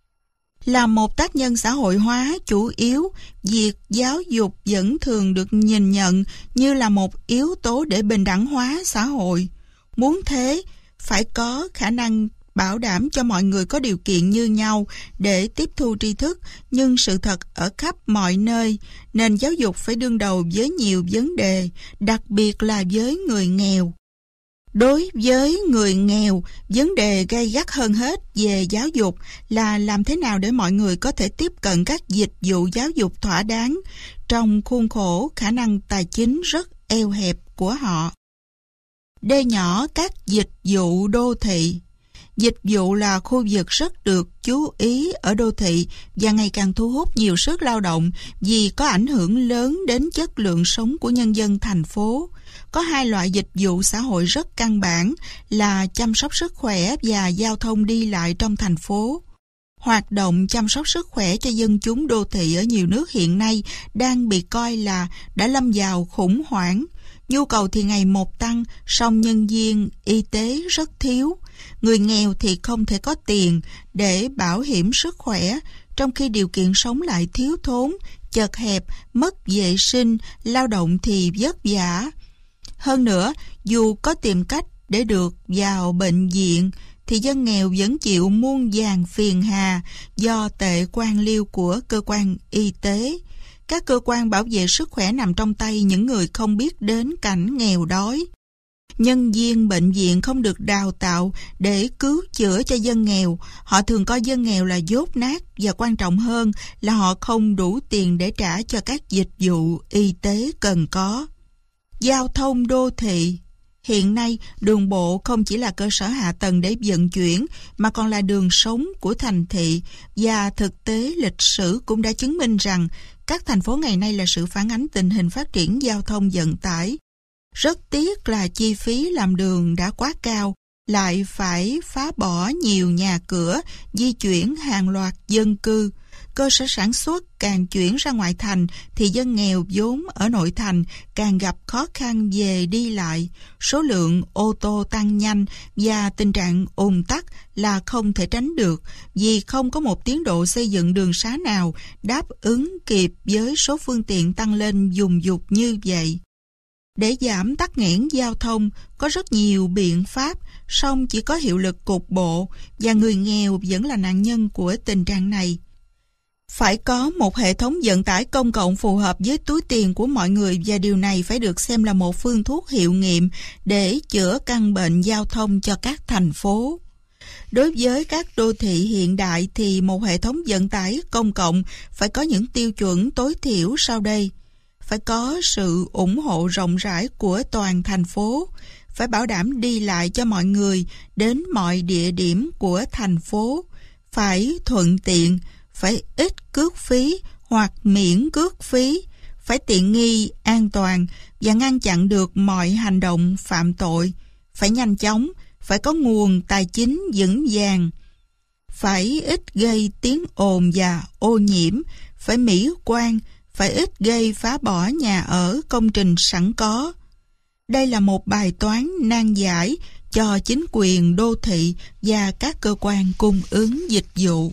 Là một tác nhân xã hội hóa chủ yếu, việc giáo dục vẫn thường được nhìn nhận như là một yếu tố để bình đẳng hóa xã hội. Muốn thế, phải có khả năng bảo đảm cho mọi người có điều kiện như nhau để tiếp thu tri thức, nhưng sự thật ở khắp mọi nơi, nền giáo dục phải đương đầu với nhiều vấn đề, đặc biệt là với người nghèo. Đối với người nghèo, vấn đề gay gắt hơn hết về giáo dục là làm thế nào để mọi người có thể tiếp cận các dịch vụ giáo dục thỏa đáng trong khuôn khổ khả năng tài chính rất eo hẹp của họ. D nhỏ các dịch vụ đô thị. Dịch vụ là khu vực rất được chú ý ở đô thị và ngày càng thu hút nhiều sức lao động vì có ảnh hưởng lớn đến chất lượng sống của nhân dân thành phố. Có hai loại dịch vụ xã hội rất căn bản là chăm sóc sức khỏe và giao thông đi lại trong thành phố. Hoạt động chăm sóc sức khỏe cho dân chúng đô thị ở nhiều nước hiện nay đang bị coi là đã lâm vào khủng hoảng. Nhu cầu thì ngày một tăng, song nhân viên y tế rất thiếu. Người nghèo thì không thể có tiền để bảo hiểm sức khỏe, trong khi điều kiện sống lại thiếu thốn, chật hẹp, mất vệ sinh, lao động thì vất vả. Hơn nữa, dù có tìm cách để được vào bệnh viện, thì dân nghèo vẫn chịu muôn vàn phiền hà do tệ quan liêu của cơ quan y tế. Các cơ quan bảo vệ sức khỏe nằm trong tay những người không biết đến cảnh nghèo đói. Nhân viên bệnh viện không được đào tạo để cứu chữa cho dân nghèo. Họ thường coi dân nghèo là dốt nát và quan trọng hơn là họ không đủ tiền để trả cho các dịch vụ y tế cần có. Giao thông đô thị. Hiện nay, đường bộ không chỉ là cơ sở hạ tầng để vận chuyển mà còn là đường sống của thành thị, và thực tế lịch sử cũng đã chứng minh rằng các thành phố ngày nay là sự phản ánh tình hình phát triển giao thông vận tải. Rất tiếc là chi phí làm đường đã quá cao, lại phải phá bỏ nhiều nhà cửa, di chuyển hàng loạt dân cư. Cơ sở sản xuất càng chuyển ra ngoại thành thì dân nghèo vốn ở nội thành càng gặp khó khăn về đi lại. Số lượng ô tô tăng nhanh và tình trạng ùn tắc là không thể tránh được vì không có một tiến độ xây dựng đường xá nào đáp ứng kịp với số phương tiện tăng lên dùng dục như vậy. Để giảm tắc nghẽn giao thông, có rất nhiều biện pháp, song chỉ có hiệu lực cục bộ và người nghèo vẫn là nạn nhân của tình trạng này. Phải có một hệ thống vận tải công cộng phù hợp với túi tiền của mọi người, và điều này phải được xem là một phương thuốc hiệu nghiệm để chữa căn bệnh giao thông cho các thành phố. Đối với các đô thị hiện đại thì một hệ thống vận tải công cộng phải có những tiêu chuẩn tối thiểu sau đây. Phải có sự ủng hộ rộng rãi của toàn thành phố, phải bảo đảm đi lại cho mọi người đến mọi địa điểm của thành phố, phải thuận tiện, phải ít cước phí hoặc miễn cước phí, phải tiện nghi, an toàn và ngăn chặn được mọi hành động phạm tội, phải nhanh chóng, phải có nguồn tài chính vững vàng, phải ít gây tiếng ồn và ô nhiễm, phải mỹ quan, phải ít gây phá bỏ nhà ở công trình sẵn có. Đây là một bài toán nan giải cho chính quyền đô thị và các cơ quan cung ứng dịch vụ.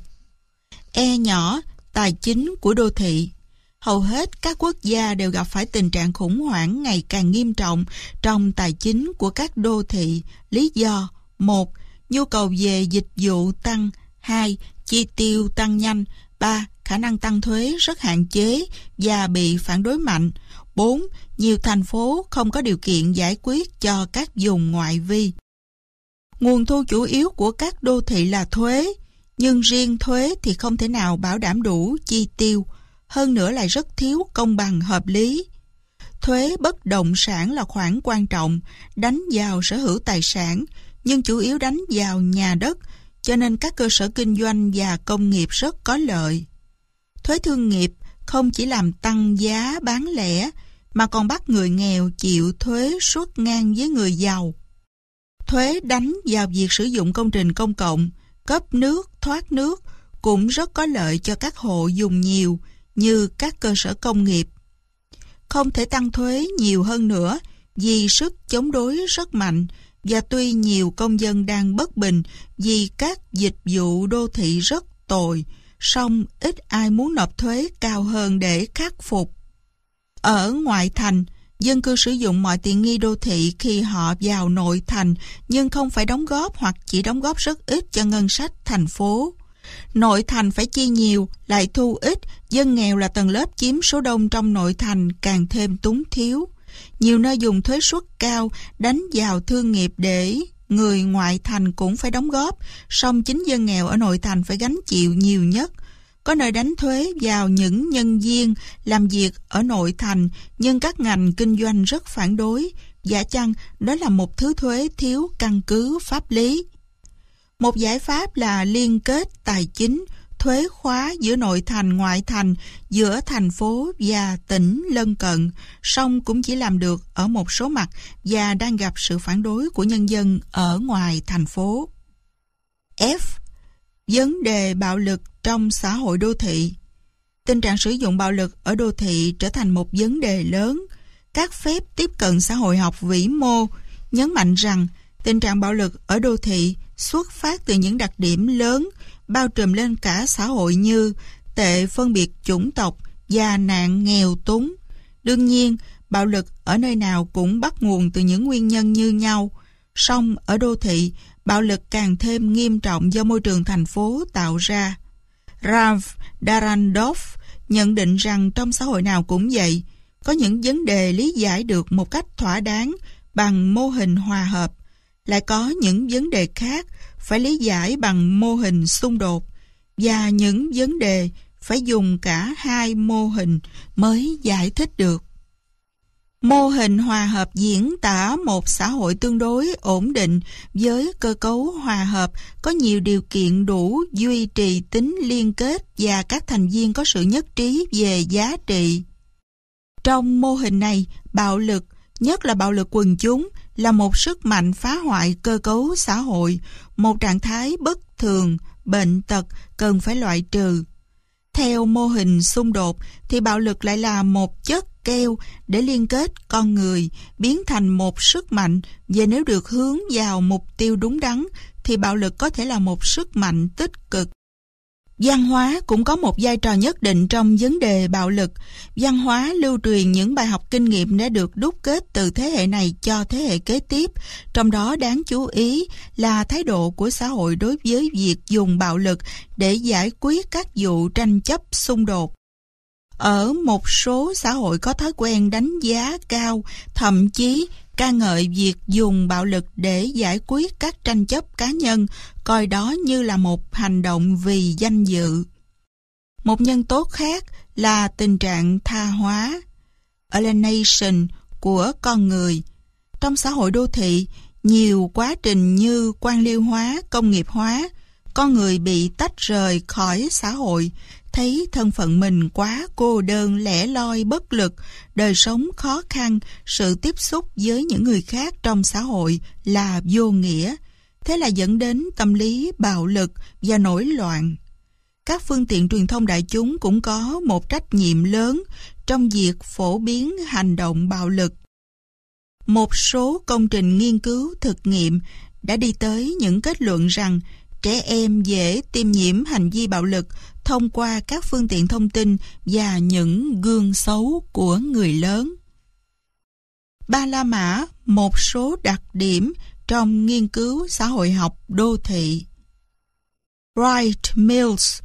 Nhỏ, tài chính của đô thị. Hầu hết các quốc gia đều gặp phải tình trạng khủng hoảng ngày càng nghiêm trọng trong tài chính của các đô thị. Lý do: 1. Nhu cầu về dịch vụ tăng. 2. Chi tiêu tăng nhanh. 3. Khả năng tăng thuế rất hạn chế và bị phản đối mạnh. 4. Nhiều thành phố không có điều kiện giải quyết cho các vùng ngoại vi. Nguồn thu chủ yếu của các đô thị là thuế, nhưng riêng thuế thì không thể nào bảo đảm đủ chi tiêu, hơn nữa lại rất thiếu công bằng hợp lý. Thuế bất động sản là khoản quan trọng, đánh vào sở hữu tài sản, nhưng chủ yếu đánh vào nhà đất, cho nên các cơ sở kinh doanh và công nghiệp rất có lợi. Thuế thương nghiệp không chỉ làm tăng giá bán lẻ, mà còn bắt người nghèo chịu thuế suốt ngang với người giàu. Thuế đánh vào việc sử dụng công trình công cộng, cấp nước, thoát nước cũng rất có lợi cho các hộ dùng nhiều như các cơ sở công nghiệp. Không thể tăng thuế nhiều hơn nữa vì sức chống đối rất mạnh, và tuy nhiều công dân đang bất bình vì các dịch vụ đô thị rất tồi, song ít ai muốn nộp thuế cao hơn để khắc phục. Ở ngoại thành, dân cư sử dụng mọi tiện nghi đô thị khi họ vào nội thành, nhưng không phải đóng góp hoặc chỉ đóng góp rất ít cho ngân sách thành phố. Nội thành phải chi nhiều, lại thu ít, dân nghèo là tầng lớp chiếm số đông trong nội thành càng thêm túng thiếu. Nhiều nơi dùng thuế suất cao đánh vào thương nghiệp để người ngoại thành cũng phải đóng góp, song chính dân nghèo ở nội thành phải gánh chịu nhiều nhất. Có nơi đánh thuế vào những nhân viên làm việc ở nội thành, nhưng các ngành kinh doanh rất phản đối, giả chăng đó là một thứ thuế thiếu căn cứ pháp lý. Một giải pháp là liên kết tài chính, thuế khóa giữa nội thành, ngoại thành, giữa thành phố và tỉnh lân cận, song cũng chỉ làm được ở một số mặt và đang gặp sự phản đối của nhân dân ở ngoài thành phố. F. Vấn đề bạo lực trong xã hội đô thị. Tình trạng sử dụng bạo lực ở đô thị trở thành một vấn đề lớn. Các phép tiếp cận xã hội học vĩ mô nhấn mạnh rằng tình trạng bạo lực ở đô thị xuất phát từ những đặc điểm lớn bao trùm lên cả xã hội như tệ phân biệt chủng tộc và nạn nghèo túng. Đương nhiên, bạo lực ở nơi nào cũng bắt nguồn từ những nguyên nhân như nhau. Song ở đô thị, bạo lực càng thêm nghiêm trọng do môi trường thành phố tạo ra. Ralph Dahrendorf nhận định rằng trong xã hội nào cũng vậy, có những vấn đề lý giải được một cách thỏa đáng bằng mô hình hòa hợp, lại có những vấn đề khác phải lý giải bằng mô hình xung đột, và những vấn đề phải dùng cả hai mô hình mới giải thích được. Mô hình hòa hợp diễn tả một xã hội tương đối ổn định với cơ cấu hòa hợp, có nhiều điều kiện đủ duy trì tính liên kết và các thành viên có sự nhất trí về giá trị. Trong mô hình này, bạo lực, nhất là bạo lực quần chúng, là một sức mạnh phá hoại cơ cấu xã hội, một trạng thái bất thường, bệnh tật cần phải loại trừ. Theo mô hình xung đột thì bạo lực lại là một chất keo để liên kết con người, biến thành một sức mạnh, và nếu được hướng vào mục tiêu đúng đắn thì bạo lực có thể là một sức mạnh tích cực. Văn hóa cũng có một vai trò nhất định trong vấn đề bạo lực. Văn hóa lưu truyền những bài học kinh nghiệm đã được đúc kết từ thế hệ này cho thế hệ kế tiếp, trong đó đáng chú ý là thái độ của xã hội đối với việc dùng bạo lực để giải quyết các vụ tranh chấp xung đột. Ở một số xã hội có thói quen đánh giá cao, thậm chí ca ngợi việc dùng bạo lực để giải quyết các tranh chấp cá nhân, coi đó như là một hành động vì danh dự. Một nhân tố khác là tình trạng tha hóa, alienation của con người. Trong xã hội đô thị, nhiều quá trình như quan liêu hóa, công nghiệp hóa, con người bị tách rời khỏi xã hội, thấy thân phận mình quá cô đơn, lẻ loi, bất lực, đời sống khó khăn, sự tiếp xúc với những người khác trong xã hội là vô nghĩa. Thế là dẫn đến tâm lý bạo lực và nổi loạn. Các phương tiện truyền thông đại chúng cũng có một trách nhiệm lớn trong việc phổ biến hành động bạo lực. Một số công trình nghiên cứu thực nghiệm đã đi tới những kết luận rằng trẻ em dễ tiêm nhiễm hành vi bạo lực thông qua các phương tiện thông tin và những gương xấu của người lớn. Ba La Mã, một số đặc điểm trong nghiên cứu xã hội học đô thị. Wright Mills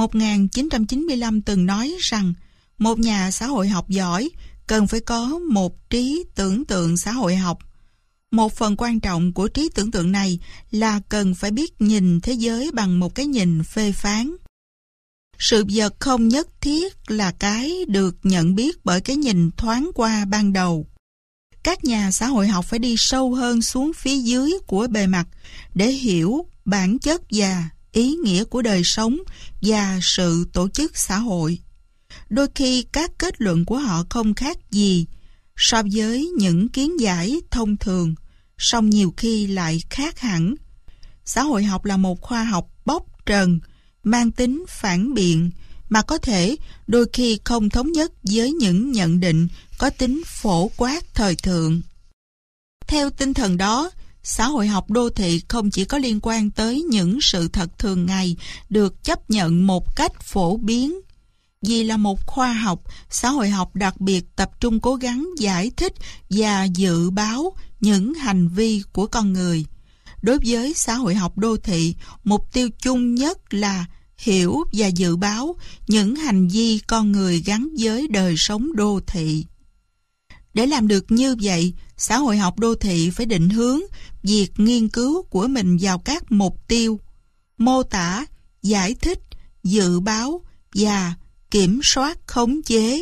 1995 từng nói rằng một nhà xã hội học giỏi cần phải có một trí tưởng tượng xã hội học. Một phần quan trọng của trí tưởng tượng này là cần phải biết nhìn thế giới bằng một cái nhìn phê phán. Sự vật không nhất thiết là cái được nhận biết bởi cái nhìn thoáng qua ban đầu. Các nhà xã hội học phải đi sâu hơn xuống phía dưới của bề mặt để hiểu bản chất và ý nghĩa của đời sống và sự tổ chức xã hội. Đôi khi các kết luận của họ không khác gì so với những kiến giải thông thường, song nhiều khi lại khác hẳn. Xã hội học là một khoa học bóc trần, mang tính phản biện, mà có thể đôi khi không thống nhất với những nhận định có tính phổ quát thời thượng. Theo tinh thần đó, xã hội học đô thị không chỉ có liên quan tới những sự thật thường ngày được chấp nhận một cách phổ biến. Vì là một khoa học, xã hội học đặc biệt tập trung cố gắng giải thích và dự báo những hành vi của con người. Đối với xã hội học đô thị, mục tiêu chung nhất là hiểu và dự báo những hành vi con người gắn với đời sống đô thị. Để làm được như vậy, xã hội học đô thị phải định hướng việc nghiên cứu của mình vào các mục tiêu: mô tả, giải thích, dự báo và kiểm soát khống chế.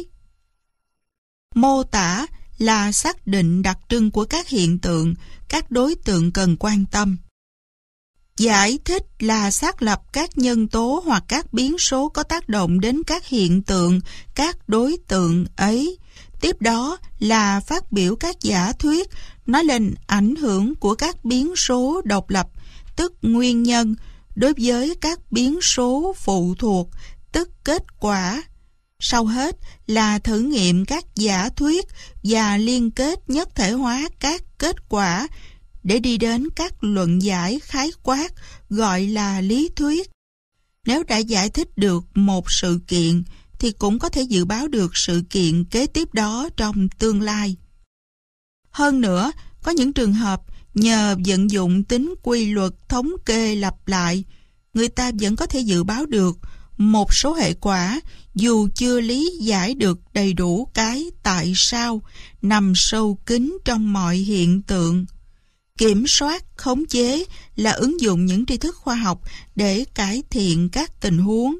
Mô tả là xác định đặc trưng của các hiện tượng, các đối tượng cần quan tâm. Giải thích là xác lập các nhân tố hoặc các biến số có tác động đến các hiện tượng, các đối tượng ấy. Tiếp đó là phát biểu các giả thuyết, nói lên ảnh hưởng của các biến số độc lập, tức nguyên nhân, đối với các biến số phụ thuộc, tức kết quả. Sau hết là thử nghiệm các giả thuyết và liên kết nhất thể hóa các kết quả để đi đến các luận giải khái quát gọi là lý thuyết. Nếu đã giải thích được một sự kiện thì cũng có thể dự báo được sự kiện kế tiếp đó trong tương lai. Hơn nữa, có những trường hợp nhờ vận dụng tính quy luật thống kê lặp lại, người ta vẫn có thể dự báo được một số hệ quả dù chưa lý giải được đầy đủ cái tại sao nằm sâu kín trong mọi hiện tượng. Kiểm soát, khống chế là ứng dụng những tri thức khoa học để cải thiện các tình huống.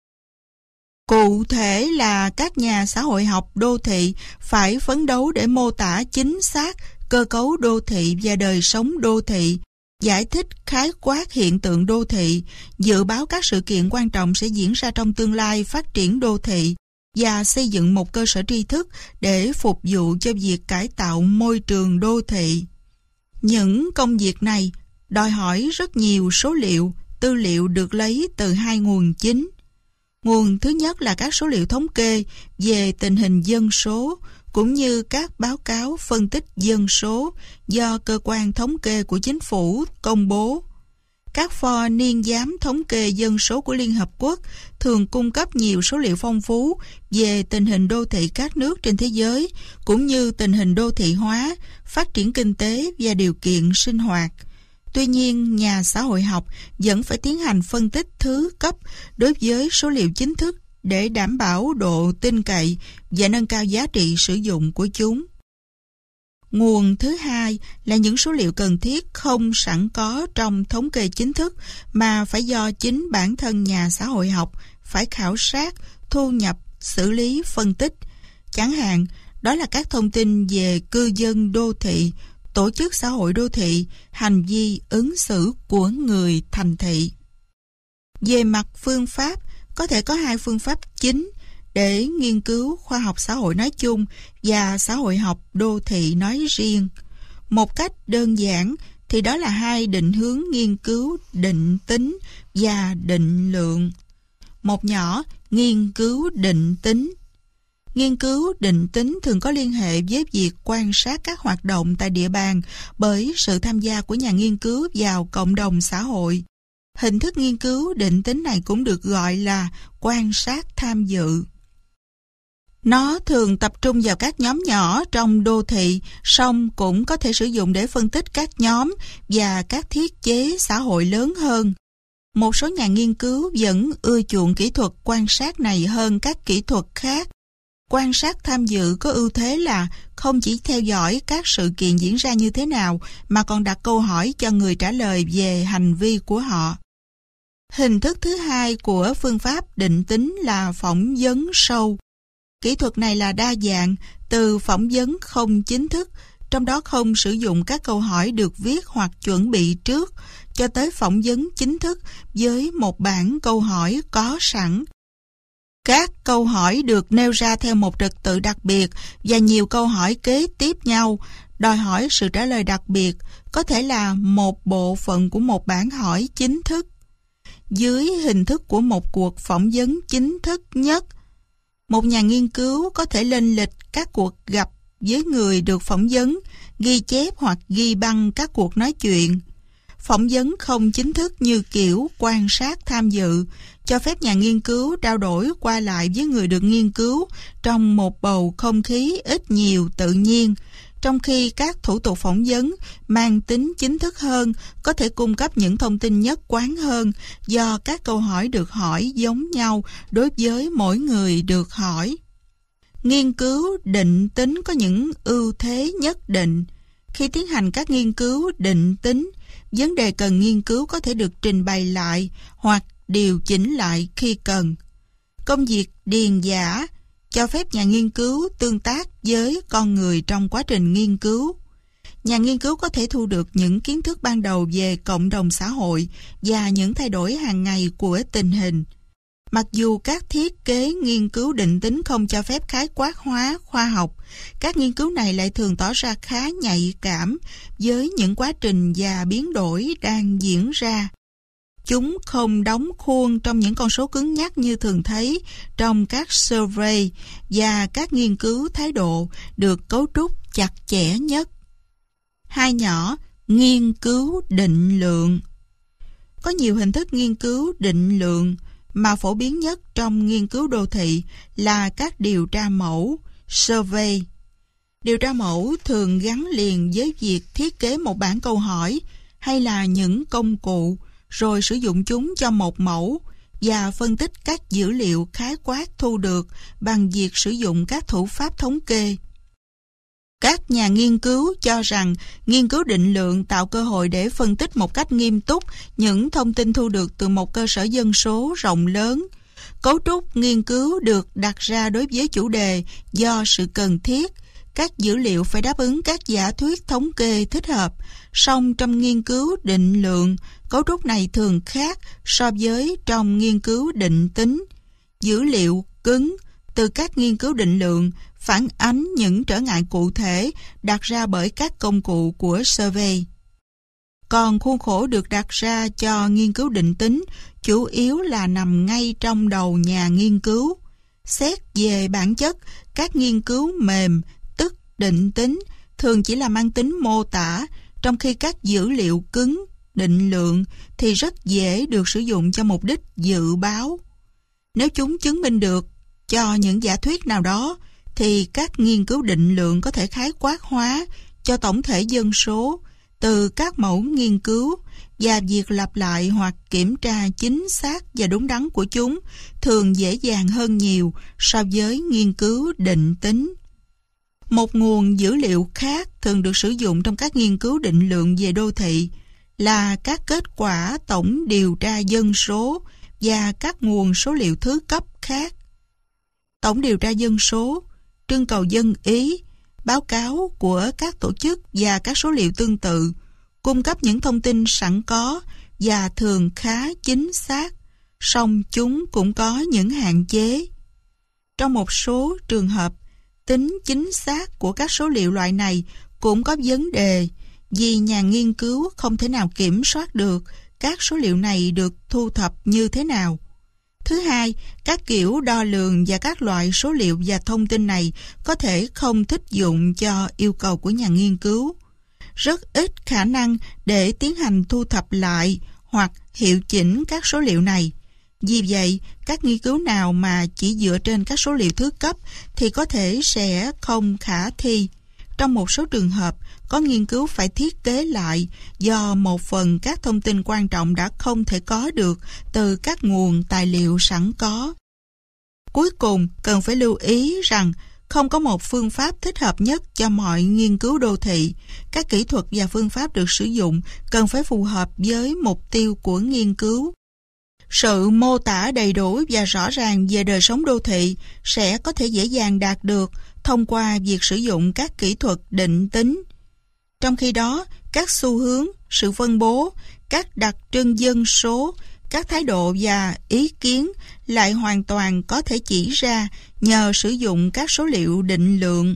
Cụ thể là các nhà xã hội học đô thị phải phấn đấu để mô tả chính xác cơ cấu đô thị và đời sống đô thị, giải thích khái quát hiện tượng đô thị, dự báo các sự kiện quan trọng sẽ diễn ra trong tương lai phát triển đô thị và xây dựng một cơ sở tri thức để phục vụ cho việc cải tạo môi trường đô thị. Những công việc này đòi hỏi rất nhiều số liệu, tư liệu được lấy từ hai nguồn chính. Nguồn thứ nhất là các số liệu thống kê về tình hình dân số, cũng như các báo cáo phân tích dân số do cơ quan thống kê của chính phủ công bố. Các pho niên giám thống kê dân số của Liên Hợp Quốc thường cung cấp nhiều số liệu phong phú về tình hình đô thị các nước trên thế giới, cũng như tình hình đô thị hóa, phát triển kinh tế và điều kiện sinh hoạt. Tuy nhiên, nhà xã hội học vẫn phải tiến hành phân tích thứ cấp đối với số liệu chính thức để đảm bảo độ tin cậy và nâng cao giá trị sử dụng của chúng. Nguồn thứ hai là những số liệu cần thiết không sẵn có trong thống kê chính thức mà phải do chính bản thân nhà xã hội học phải khảo sát, thu nhập, xử lý, phân tích. Chẳng hạn, đó là các thông tin về cư dân đô thị, tổ chức xã hội đô thị, hành vi ứng xử của người thành thị. Về mặt phương pháp, có thể có hai phương pháp chính để nghiên cứu khoa học xã hội nói chung và xã hội học đô thị nói riêng. Một cách đơn giản thì đó là hai định hướng nghiên cứu định tính và định lượng. Một nhỏ, nghiên cứu định tính. Nghiên cứu định tính thường có liên hệ với việc quan sát các hoạt động tại địa bàn bởi sự tham gia của nhà nghiên cứu vào cộng đồng xã hội. Hình thức nghiên cứu định tính này cũng được gọi là quan sát tham dự. Nó thường tập trung vào các nhóm nhỏ trong đô thị, song cũng có thể sử dụng để phân tích các nhóm và các thiết chế xã hội lớn hơn. Một số nhà nghiên cứu vẫn ưa chuộng kỹ thuật quan sát này hơn các kỹ thuật khác. Quan sát tham dự có ưu thế là không chỉ theo dõi các sự kiện diễn ra như thế nào, mà còn đặt câu hỏi cho người trả lời về hành vi của họ. Hình thức thứ hai của phương pháp định tính là phỏng vấn sâu. Kỹ thuật này là đa dạng, từ phỏng vấn không chính thức, trong đó không sử dụng các câu hỏi được viết hoặc chuẩn bị trước, cho tới phỏng vấn chính thức với một bảng câu hỏi có sẵn. Các câu hỏi được nêu ra theo một trật tự đặc biệt và nhiều câu hỏi kế tiếp nhau, đòi hỏi sự trả lời đặc biệt, có thể là một bộ phận của một bản hỏi chính thức. Dưới hình thức của một cuộc phỏng vấn chính thức nhất, một nhà nghiên cứu có thể lên lịch các cuộc gặp với người được phỏng vấn, ghi chép hoặc ghi băng các cuộc nói chuyện. Phỏng vấn không chính thức như kiểu quan sát tham dự, cho phép nhà nghiên cứu trao đổi qua lại với người được nghiên cứu trong một bầu không khí ít nhiều tự nhiên, trong khi các thủ tục phỏng vấn mang tính chính thức hơn, có thể cung cấp những thông tin nhất quán hơn do các câu hỏi được hỏi giống nhau đối với mỗi người được hỏi. Nghiên cứu định tính có những ưu thế nhất định. Khi tiến hành các nghiên cứu định tính, vấn đề cần nghiên cứu có thể được trình bày lại hoặc điều chỉnh lại khi cần. Công việc điền dã cho phép nhà nghiên cứu tương tác với con người trong quá trình nghiên cứu. Nhà nghiên cứu có thể thu được những kiến thức ban đầu về cộng đồng xã hội và những thay đổi hàng ngày của tình hình. Mặc dù các thiết kế nghiên cứu định tính không cho phép khái quát hóa khoa học, các nghiên cứu này lại thường tỏ ra khá nhạy cảm với những quá trình và biến đổi đang diễn ra. Chúng không đóng khuôn trong những con số cứng nhắc như thường thấy trong các survey và các nghiên cứu thái độ được cấu trúc chặt chẽ nhất. Hai nhỏ, nghiên cứu định lượng. Có nhiều hình thức nghiên cứu định lượng mà phổ biến nhất trong nghiên cứu đô thị là các điều tra mẫu, survey. Điều tra mẫu thường gắn liền với việc thiết kế một bảng câu hỏi hay là những công cụ, rồi sử dụng chúng cho một mẫu và phân tích các dữ liệu khái quát thu được bằng việc sử dụng các thủ pháp thống kê. Các nhà nghiên cứu cho rằng nghiên cứu định lượng tạo cơ hội để phân tích một cách nghiêm túc những thông tin thu được từ một cơ sở dân số rộng lớn. Cấu trúc nghiên cứu được đặt ra đối với chủ đề do sự cần thiết. Các dữ liệu phải đáp ứng các giả thuyết thống kê thích hợp. Song trong nghiên cứu định lượng, cấu trúc này thường khác so với trong nghiên cứu định tính. Dữ liệu cứng từ các nghiên cứu định lượng phản ánh những trở ngại cụ thể đặt ra bởi các công cụ của survey. Còn khuôn khổ được đặt ra cho nghiên cứu định tính chủ yếu là nằm ngay trong đầu nhà nghiên cứu. Xét về bản chất, các nghiên cứu mềm, tức định tính, thường chỉ là mang tính mô tả, trong khi các dữ liệu cứng, định lượng thì rất dễ được sử dụng cho mục đích dự báo. Nếu chúng chứng minh được cho những giả thuyết nào đó, thì các nghiên cứu định lượng có thể khái quát hóa cho tổng thể dân số từ các mẫu nghiên cứu, và việc lặp lại hoặc kiểm tra chính xác và đúng đắn của chúng thường dễ dàng hơn nhiều so với nghiên cứu định tính. Một nguồn dữ liệu khác thường được sử dụng trong các nghiên cứu định lượng về đô thị là các kết quả tổng điều tra dân số và các nguồn số liệu thứ cấp khác. Tổng điều tra dân số, trưng cầu dân ý, báo cáo của các tổ chức và các số liệu tương tự cung cấp những thông tin sẵn có và thường khá chính xác, song chúng cũng có những hạn chế. Trong một số trường hợp, tính chính xác của các số liệu loại này cũng có vấn đề vì nhà nghiên cứu không thể nào kiểm soát được các số liệu này được thu thập như thế nào. Thứ hai, các kiểu đo lường và các loại số liệu và thông tin này có thể không thích dụng cho yêu cầu của nhà nghiên cứu. Rất ít khả năng để tiến hành thu thập lại hoặc hiệu chỉnh các số liệu này. Vì vậy, các nghiên cứu nào mà chỉ dựa trên các số liệu thứ cấp thì có thể sẽ không khả thi. Trong một số trường hợp, có nghiên cứu phải thiết kế lại do một phần các thông tin quan trọng đã không thể có được từ các nguồn tài liệu sẵn có. Cuối cùng, cần phải lưu ý rằng không có một phương pháp thích hợp nhất cho mọi nghiên cứu đô thị. Các kỹ thuật và phương pháp được sử dụng cần phải phù hợp với mục tiêu của nghiên cứu. Sự mô tả đầy đủ và rõ ràng về đời sống đô thị sẽ có thể dễ dàng đạt được thông qua việc sử dụng các kỹ thuật định tính. Trong khi đó, các xu hướng, sự phân bố, các đặc trưng dân số, các thái độ và ý kiến lại hoàn toàn có thể chỉ ra nhờ sử dụng các số liệu định lượng.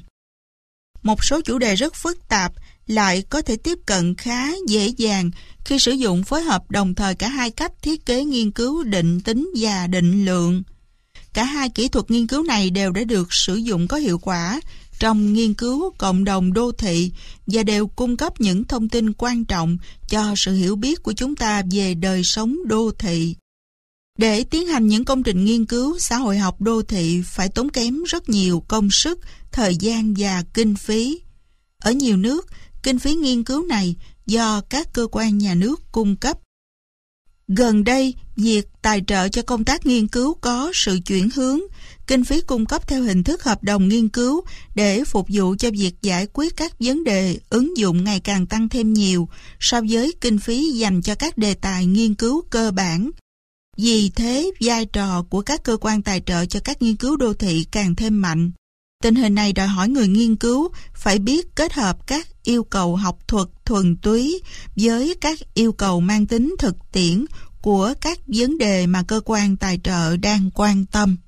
Một số chủ đề rất phức tạp lại có thể tiếp cận khá dễ dàng khi sử dụng phối hợp đồng thời cả hai cách thiết kế nghiên cứu định tính và định lượng. Cả hai kỹ thuật nghiên cứu này đều đã được sử dụng có hiệu quả trong nghiên cứu cộng đồng đô thị và đều cung cấp những thông tin quan trọng cho sự hiểu biết của chúng ta về đời sống đô thị. Để tiến hành những công trình nghiên cứu xã hội học đô thị phải tốn kém rất nhiều công sức, thời gian và kinh phí. Ở nhiều nước, kinh phí nghiên cứu này do các cơ quan nhà nước cung cấp. Gần đây, việc tài trợ cho công tác nghiên cứu có sự chuyển hướng, kinh phí cung cấp theo hình thức hợp đồng nghiên cứu để phục vụ cho việc giải quyết các vấn đề ứng dụng ngày càng tăng thêm nhiều so với kinh phí dành cho các đề tài nghiên cứu cơ bản. Vì thế, vai trò của các cơ quan tài trợ cho các nghiên cứu đô thị càng thêm mạnh. Tình hình này đòi hỏi người nghiên cứu phải biết kết hợp các yêu cầu học thuật thuần túy với các yêu cầu mang tính thực tiễn của các vấn đề mà cơ quan tài trợ đang quan tâm.